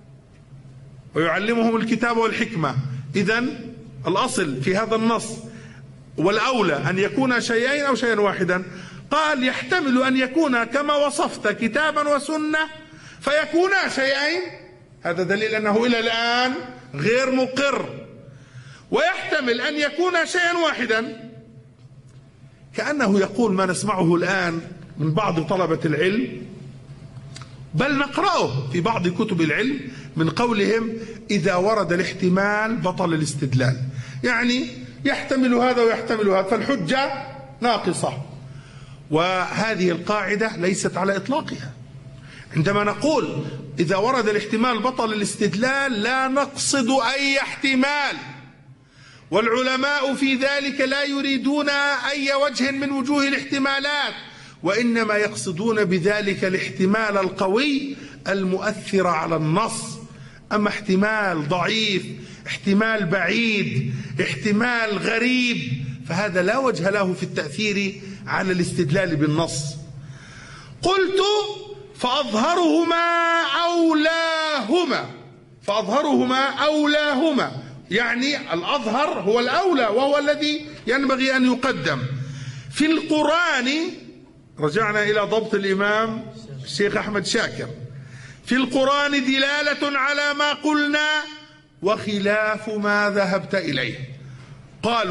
ويعلمهم الكتاب والحكمة، إذن الأصل في هذا النص والأولى أن يكون شيئين أو شيئا واحدا. قال يحتمل أن يكون كما وصفت كتابا وسنة فيكونا شيئين، هذا دليل أنه إلى الآن غير مقر. ويحتمل أن يكون شيئا واحدا، كأنه يقول ما نسمعه الآن من بعض طلبة العلم، بل نقرأه في بعض كتب العلم من قولهم إذا ورد الاحتمال بطل الاستدلال، يعني يحتمل هذا ويحتمل هذا فالحجة ناقصة. وهذه القاعدة ليست على إطلاقها. عندما نقول إذا ورد الاحتمال بطل الاستدلال لا نقصد أي احتمال، والعلماء في ذلك لا يريدون أي وجه من وجوه الاحتمالات، وإنما يقصدون بذلك الاحتمال القوي المؤثر على النص. أما احتمال ضعيف، احتمال بعيد، احتمال غريب، فهذا لا وجه له في التأثير على الاستدلال بالنص. قلت فأظهرهما أولاهما، يعني الأظهر هو الأولى وهو الذي ينبغي أن يقدم. في القرآن رجعنا إلى ضبط الإمام الشيخ أحمد شاكر، في القرآن دلالة على ما قلنا وخلاف ما ذهبت إليه. قال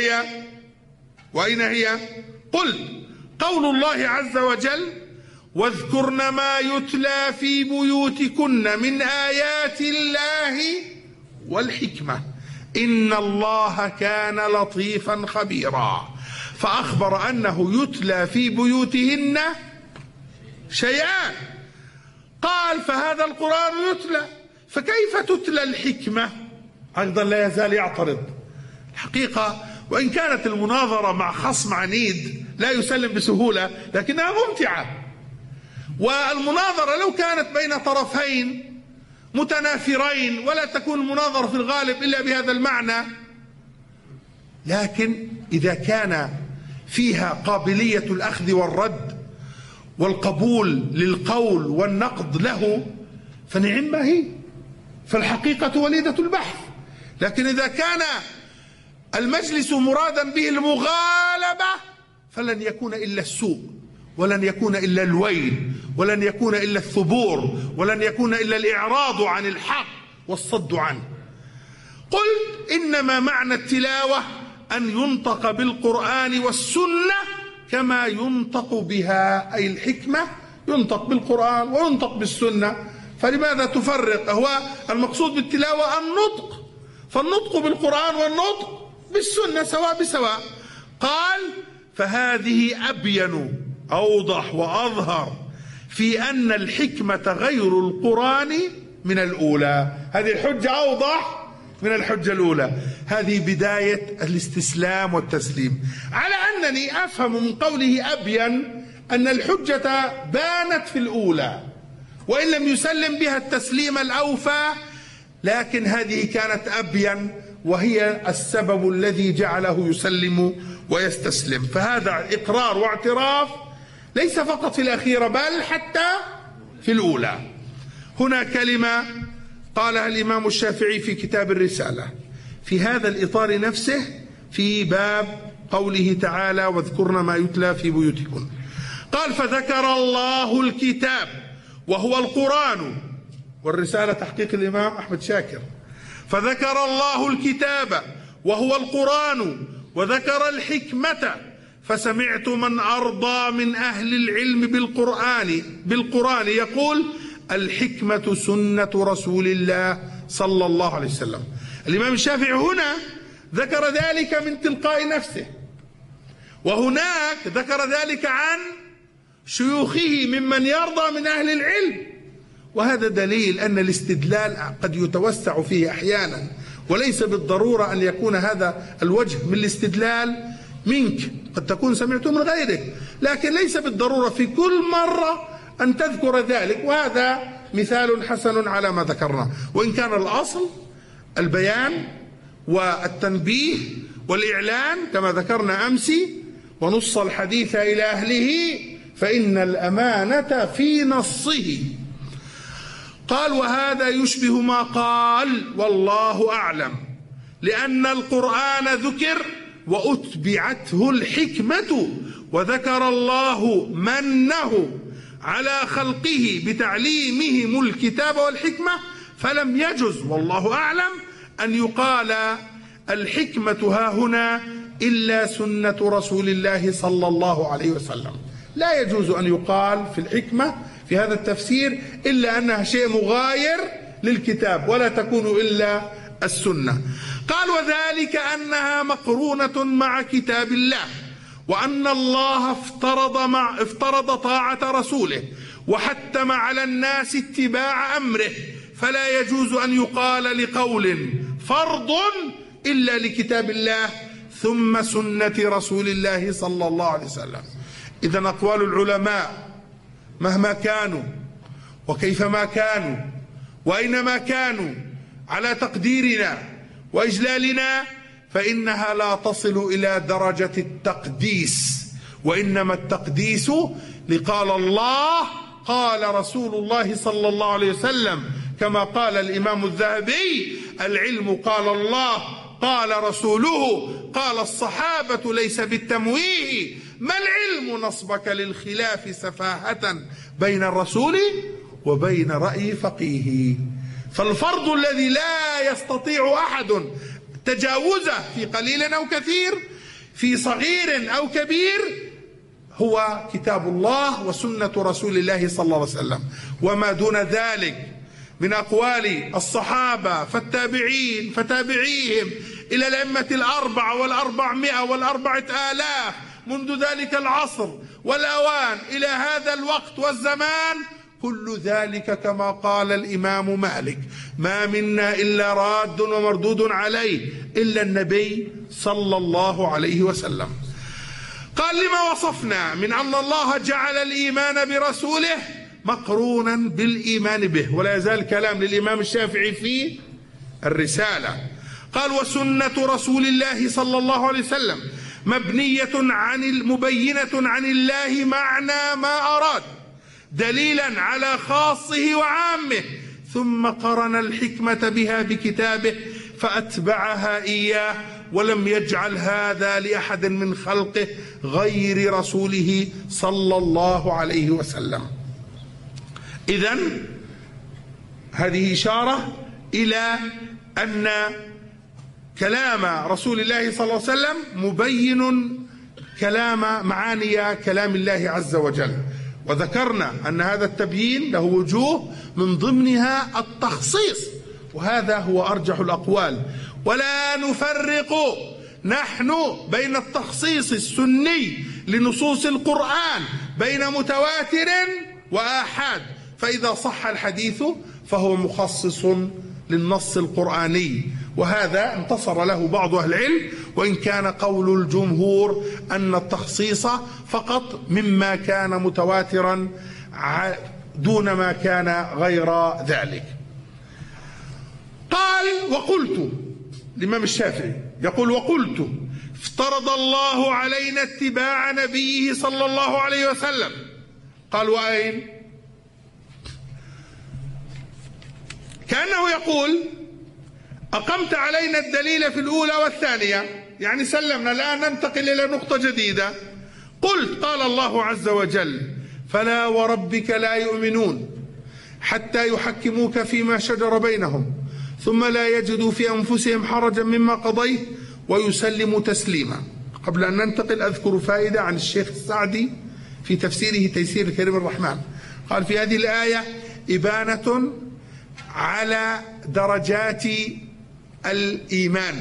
وأين هي؟ قلت قول الله عز وجل واذكرن ما يتلى في بيوتكن من آيات الله والحكمة إن الله كان لطيفا خبيرا، فأخبر أنه يتلى في بيوتهن شيئان. قال فهذا القرآن يتلى، فكيف تتلى الحكمة؟ أيضا لا يزال يعترض. الحقيقة وإن كانت المناظرة مع خصم عنيد لا يسلم بسهولة لكنها ممتعة، والمناظرة لو كانت بين طرفين متنافرين ولا تكون المناظرة في الغالب إلا بهذا المعنى، لكن إذا كان فيها قابلية الأخذ والرد والقبول للقول والنقد له فنعم ما هي، فالحقيقة وليدة البحث. لكن إذا كان المجلس مرادا به المغالبة فلن يكون إلا السوء، ولن يكون إلا الويل، ولن يكون إلا الثبور، ولن يكون إلا الإعراض عن الحق والصد عنه. قلت إنما معنى التلاوة أن ينطق بالقرآن والسنة كما ينطق بها، أي الحكمة ينطق بالقرآن وينطق بالسنة. فلماذا تفرق؟ هو المقصود بالتلاوة النطق، فالنطق بالقرآن والنطق بالسنة سواء بسواء. قال فهذه أبين أوضح وأظهر في أن الحكمة غير القرآن من الأولى. هذه الحجة أوضح من الحجة الأولى. هذه بداية الاستسلام والتسليم، على أنني أفهم من قوله أبين أن الحجة بانت في الأولى وإن لم يسلم بها التسليم الأوفى، لكن هذه كانت أبين وهي السبب الذي جعله يسلم ويستسلم. فهذا إقرار واعتراف ليس فقط في الأخيرة بل حتى في الأولى. هنا كلمة قالها الإمام الشافعي في كتاب الرسالة في هذا الإطار نفسه، في باب قوله تعالى واذكرن ما يتلى في بيوتكن. قال فذكر الله الكتاب وهو القرآن، والرسالة تحقيق الإمام أحمد شاكر. فذكر الله الكتاب وهو القرآن وذكر الحكمة، فسمعت من أرضى من أهل العلم بالقرآن يقول الحكمة سنة رسول الله صلى الله عليه وسلم. الإمام الشافعي هنا ذكر ذلك من تلقاء نفسه، وهناك ذكر ذلك عن شيوخه ممن يرضى من أهل العلم. وهذا دليل أن الاستدلال قد يتوسع فيه أحيانا، وليس بالضرورة أن يكون هذا الوجه من الاستدلال منك، قد تكون سمعته من غيرك، لكن ليس بالضرورة في كل مرة أن تذكر ذلك. وهذا مثال حسن على ما ذكرنا، وإن كان الأصل البيان والتنبيه والإعلان كما ذكرنا أمس، ونص الحديث إلى أهله فإن الأمانة في نصه. قال وهذا يشبه ما قال والله أعلم، لأن القرآن ذكر وأتبعته الحكمة، وذكر الله منه على خلقه بتعليمهم الكتاب والحكمة، فلم يجز والله أعلم أن يقال الحكمة ها هنا إلا سنة رسول الله صلى الله عليه وسلم. لا يجوز أن يقال في الحكمة في هذا التفسير إلا أنها شيء مغاير للكتاب، ولا تكون إلا السنة. قال وذلك أنها مقرونة مع كتاب الله، وأن الله افترض طاعة رسوله وحتم على الناس اتباع أمره، فلا يجوز أن يقال لقول فرض إلا لكتاب الله ثم سنة رسول الله صلى الله عليه وسلم. إذن أقوال العلماء مهما كانوا وكيفما كانوا وأينما كانوا على تقديرنا وإجلالنا، فإنها لا تصل إلى درجة التقديس، وإنما التقديس لقال الله قال رسول الله صلى الله عليه وسلم، كما قال الإمام الذهبي العلم قال الله قال رسوله قال الصحابة ليس بالتمويه، ما العلم نصبك للخلاف سفاهة بين الرسول وبين رأي فقيه. فالفرض الذي لا يستطيع أحد تجاوزه في قليل أو كثير، في صغير أو كبير، هو كتاب الله وسنة رسول الله صلى الله عليه وسلم. وما دون ذلك من أقوال الصحابة فالتابعين فتابعيهم إلى الأئمة الأربعة والأربعمائة والأربعة آلاف منذ ذلك العصر والأوان إلى هذا الوقت والزمان، كل ذلك كما قال الإمام مالك ما منا إلا راد ومردود عليه إلا النبي صلى الله عليه وسلم. قال لما وصفنا من أن الله جعل الإيمان برسوله مقرونا بالإيمان به، ولا يزال كلام للإمام الشافعي في الرسالة. قال وسنة رسول الله صلى الله عليه وسلم مبينة عن الله معنى ما أراد، دليلا على خاصه وعامه، ثم قرن الحكمة بها بكتابه فأتبعها إياه، ولم يجعل هذا لأحد من خلقه غير رسوله صلى الله عليه وسلم. إذن هذه إشارة إلى أن كلام رسول الله صلى الله عليه وسلم مبين معاني كلام الله عز وجل، وذكرنا أن هذا التبيين له وجوه من ضمنها التخصيص، وهذا هو أرجح الأقوال. ولا نفرق نحن بين التخصيص السني لنصوص القرآن بين متواتر وآحاد، فإذا صح الحديث فهو مخصص للنص القرآني، وهذا انتصر له بعض أهل العلم، وإن كان قول الجمهور أن التخصيص فقط مما كان متواترا دون ما كان غير ذلك. قال وقلت، الإمام الشافعي يقول وقلت افترض الله علينا اتباع نبيه صلى الله عليه وسلم. قال وأين؟ كأنه يقول أقمت علينا الدليل في الأولى والثانية، يعني سلمنا، الآن ننتقل إلى نقطة جديدة. قلت قال الله عز وجل فلا وربك لا يؤمنون حتى يحكموك فيما شجر بينهم ثم لا يجدوا في أنفسهم حرجا مما قضيت ويسلموا تسليما. قبل أن ننتقل أذكر فائدة عن الشيخ السعدي في تفسيره تيسير الكريم الرحمن. قال في هذه الآية إبانة على درجات الإيمان.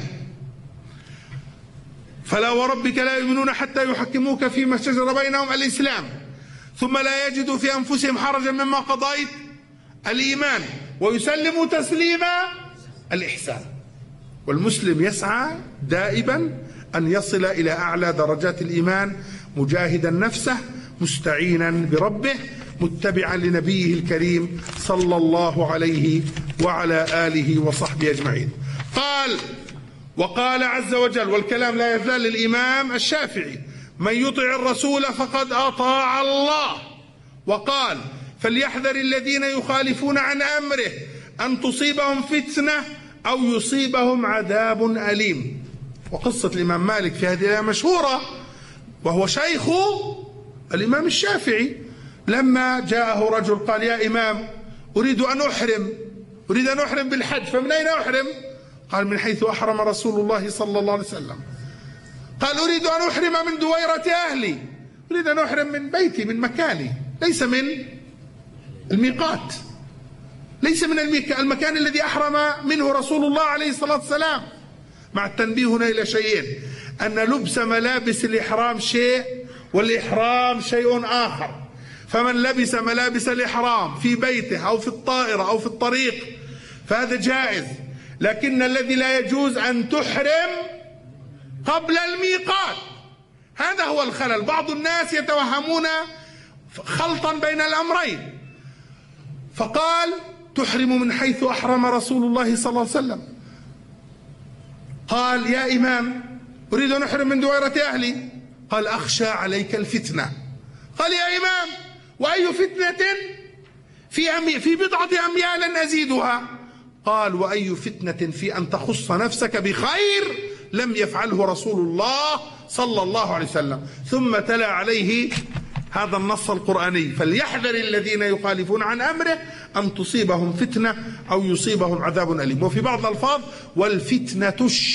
فلا وربك لا يؤمنون حتى يحكموك فيما شجر بينهم الإسلام ثم لا يجدوا في أنفسهم حرجا مما قضيت الإيمان ويسلموا تسليما الإحسان. والمسلم يسعى دائما أن يصل إلى أعلى درجات الإيمان مجاهدا نفسه مستعينا بربه متبعا لنبيه الكريم صلى الله عليه وعلى آله وصحبه أجمعين. قال وقال عز وجل، والكلام لا يزال للإمام الشافعي، من يطع الرسول فقد أطاع الله. وقال فليحذر الذين يخالفون عن أمره أن تصيبهم فتنة أو يصيبهم عذاب أليم. وقصة الإمام مالك في هذه الآية مشهورة، وهو شيخ الإمام الشافعي، لما جاءه رجل قال يا إمام أريد أن أحرم بالحج، فمن أين أحرم؟ قال من حيث أحرم رسول الله صلى الله عليه وسلم. قال أريد أن أحرم من دويرة أهلي، أريد أن أحرم من بيتي من مكاني، ليس من الميقات، ليس من المكان الذي أحرم منه رسول الله عليه الصلاة والسلام. مع التنبيه هنا إلى شيئين، أن لبس ملابس الإحرام شيء والإحرام شيء آخر. فمن لبس ملابس الإحرام في بيته أو في الطائرة أو في الطريق فهذا جائز، لكن الذي لا يجوز أن تحرم قبل الميقات، هذا هو الخلل. بعض الناس يتوهمون خلطا بين الأمرين، فقال تحرم من حيث أحرم رسول الله صلى الله عليه وسلم. قال يا إمام أريد أن أحرم من دويرة أهلي، قال أخشى عليك الفتنة. قال يا إمام وأي فتنة في بضعة أميال أزيدها؟ قال وأي فتنة في أن تخص نفسك بخير لم يفعله رسول الله صلى الله عليه وسلم. ثم تلا عليه هذا النص القرآني، فليحذر الذين يخالفون عن أمره أن تصيبهم فتنة أو يصيبهم عذاب أليم. وفي بعض الألفاظ والفتنة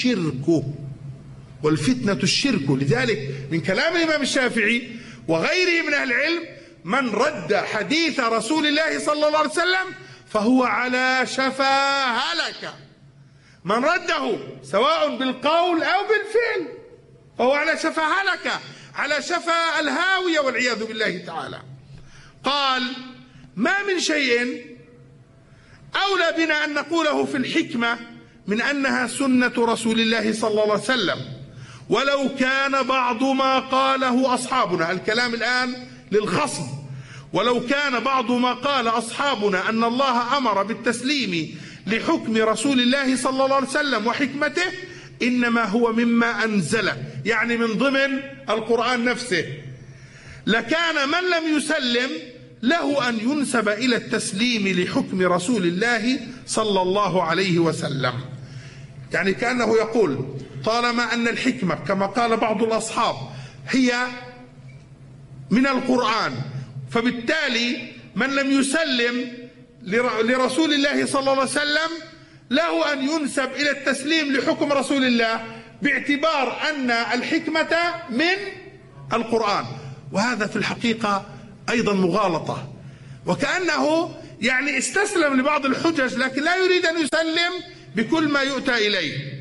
الشرك. لذلك من كلام الإمام الشافعي وغيره من أهل العلم من رد حديث رسول الله صلى الله عليه وسلم فهو على شفا هلكة. من رده سواء بالقول أو بالفعل فهو على شفا هلكة، على شفا الهاوية والعياذ بالله تعالى. قال ما من شيء أولى بنا أن نقوله في الحكمة من أنها سنة رسول الله صلى الله عليه وسلم، ولو كان بعض ما قاله أصحابنا، الكلام الآن للخصم، ولو كان بعض ما قال أصحابنا أن الله أمر بالتسليم لحكم رسول الله صلى الله عليه وسلم وحكمته إنما هو مما أنزله، يعني من ضمن القرآن نفسه، لكان من لم يسلم له أن ينسب إلى التسليم لحكم رسول الله صلى الله عليه وسلم. يعني كأنه يقول طالما أن الحكمة كما قال بعض الأصحاب هي من القرآن، فبالتالي من لم يسلم لرسول الله صلى الله عليه وسلم له أن ينسب إلى التسليم لحكم رسول الله، باعتبار أن الحكمة من القرآن. وهذا في الحقيقة أيضا مغالطة، وكأنه يعني استسلم لبعض الحجج لكن لا يريد أن يسلم بكل ما يؤتى إليه.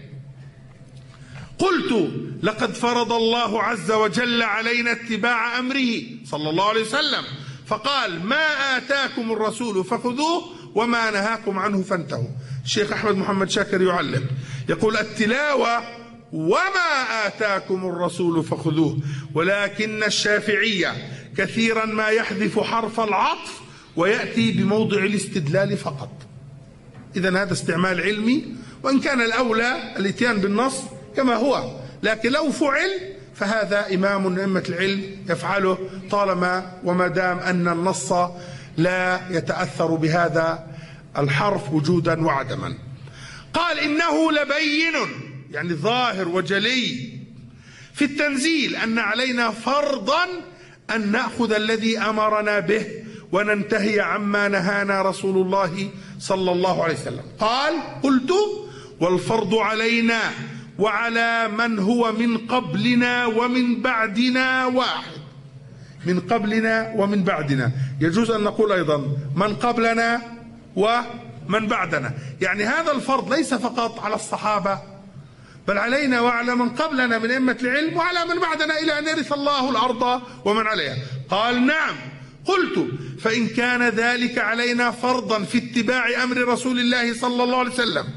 قلت لقد فرض الله عز وجل علينا اتباع أمره صلى الله عليه وسلم، فقال ما آتاكم الرسول فخذوه وما نهاكم عنه فانتهوا. الشيخ أحمد محمد شاكر يعلق يقول التلاوة وما آتاكم الرسول فخذوه، ولكن الشافعية كثيرا ما يحذف حرف العطف ويأتي بموضع الاستدلال فقط. إذن هذا استعمال علمي، وإن كان الأولى الاتيان بالنص كما هو، لكن لو فعل فهذا إمام من أئمة العلم يفعله طالما وما دام أن النص لا يتأثر بهذا الحرف وجودا وعدما. قال إنه لبين، يعني ظاهر وجلي في التنزيل أن علينا فرضا أن نأخذ الذي أمرنا به وننتهي عما نهانا رسول الله صلى الله عليه وسلم. قال قلت والفرض علينا وعلى من هو من قبلنا ومن بعدنا واحد. من قبلنا ومن بعدنا، يجوز أن نقول أيضا من قبلنا ومن بعدنا، يعني هذا الفرض ليس فقط على الصحابة بل علينا وعلى من قبلنا من أئمة العلم وعلى من بعدنا إلى أن يرث الله الأرض ومن عليها. قال نعم. قلت فإن كان ذلك علينا فرضا في اتباع أمر رسول الله صلى الله عليه وسلم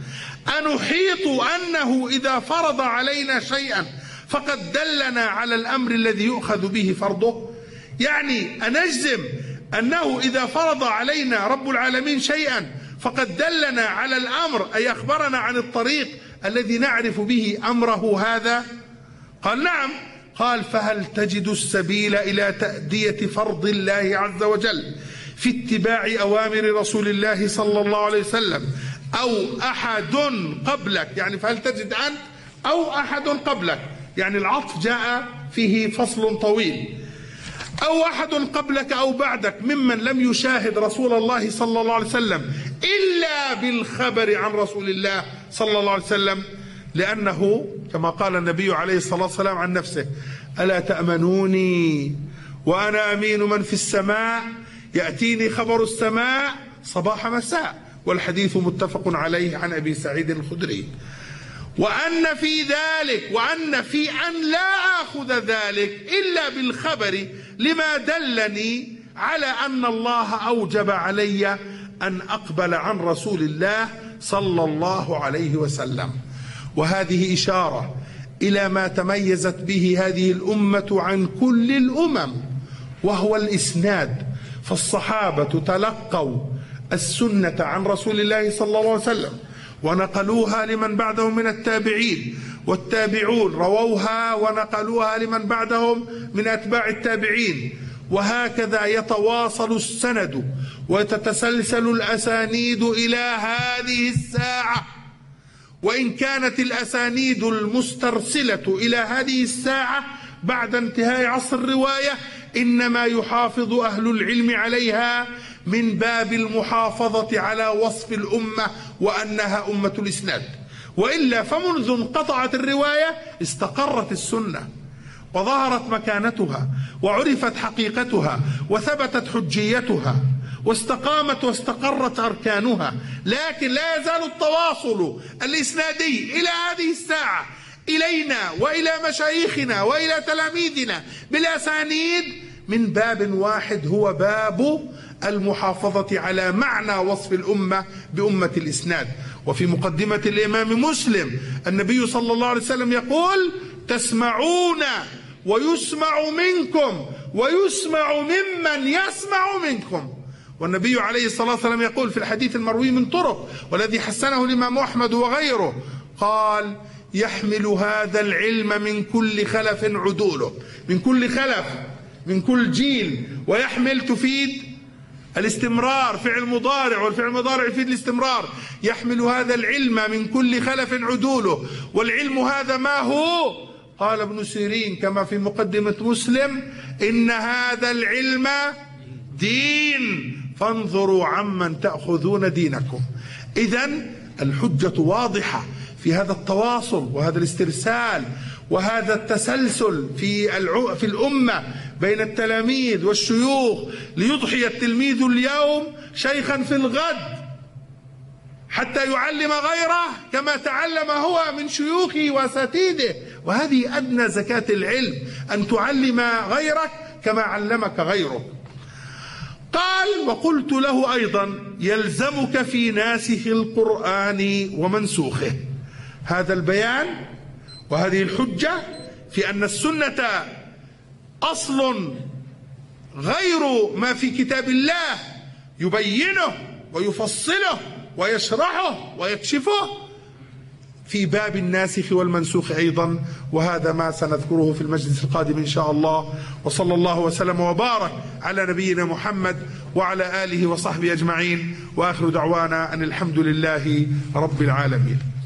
أنحيط أنه إذا فرض علينا شيئا فقد دلنا على الأمر الذي يؤخذ به فرضه، يعني أنجزم أنه إذا فرض علينا رب العالمين شيئا فقد دلنا على الأمر، أي أخبرنا عن الطريق الذي نعرف به أمره هذا؟ قال نعم. قال فهل تجد السبيل إلى تأدية فرض الله عز وجل في اتباع أوامر رسول الله صلى الله عليه وسلم أو أحد قبلك؟ يعني فهل تجد أنت أو أحد قبلك، يعني العطف جاء فيه فصل طويل، أو أحد قبلك أو بعدك ممن لم يشاهد رسول الله صلى الله عليه وسلم إلا بالخبر عن رسول الله صلى الله عليه وسلم، لأنه كما قال النبي عليه الصلاة والسلام عن نفسه ألا تأمنوني وأنا أمين من في السماء يأتيني خبر السماء صباح مساء، والحديث متفق عليه عن أبي سعيد الخدري. وأن في ذلك وأن في أن لا آخذ ذلك إلا بالخبر لما دلني على أن الله أوجب علي أن أقبل عن رسول الله صلى الله عليه وسلم. وهذه إشارة إلى ما تميزت به هذه الأمة عن كل الأمم، وهو الإسناد. فالصحابة تلقوا السنة عن رسول الله صلى الله عليه وسلم ونقلوها لمن بعدهم من التابعين، والتابعون رووها ونقلوها لمن بعدهم من أتباع التابعين، وهكذا يتواصل السند وتتسلسل الأسانيد إلى هذه الساعة. وإن كانت الأسانيد المسترسلة إلى هذه الساعة بعد انتهاء عصر الرواية إنما يحافظ أهل العلم عليها من باب المحافظة على وصف الأمة وأنها أمة الإسناد، وإلا فمنذ انقطعت الرواية استقرت السنة وظهرت مكانتها وعرفت حقيقتها وثبتت حجيتها واستقامت واستقرت أركانها. لكن لا يزال التواصل الإسنادي إلى هذه الساعة إلينا وإلى مشايخنا وإلى تلاميذنا بالأسانيد من باب واحد، هو باب المحافظة على معنى وصف الأمة بأمة الإسناد. وفي مقدمة الإمام مسلم النبي صلى الله عليه وسلم يقول تسمعون ويسمع منكم ويسمع ممن يسمع منكم. والنبي عليه الصلاة والسلام يقول في الحديث المروي من طرق والذي حسنه الإمام أحمد وغيره، قال يحمل هذا العلم من كل خلف عدوله، من كل خلف، من كل جيل. ويحمل تفيد الاستمرار، فعل مضارع، والفعل المضارع يفيد الاستمرار. يحمل هذا العلم من كل خلف عدوله. والعلم هذا ما هو؟ قال ابن سيرين كما في مقدمة مسلم: إن هذا العلم دين فانظروا عمن تأخذون دينكم. إذن الحجة واضحة في هذا التواصل وهذا الاسترسال وهذا التسلسل في الأمة بين التلاميذ والشيوخ، ليضحي التلميذ اليوم شيخا في الغد حتى يعلم غيره كما تعلم هو من شيوخه وأساتذته. وهذه أدنى زكاة العلم، أن تعلم غيرك كما علمك غيرك. قال: وقلت له أيضا: يلزمك في ناسخ القرآن ومنسوخه. هذا البيان وهذه الحجة في أن السنة أصل غير ما في كتاب الله يبينه ويفصله ويشرحه ويكشفه، في باب الناسخ والمنسوخ أيضا. وهذا ما سنذكره في المجلس القادم إن شاء الله. وصلى الله وسلم وبارك على نبينا محمد وعلى آله وصحبه أجمعين، وآخر دعوانا أن الحمد لله رب العالمين.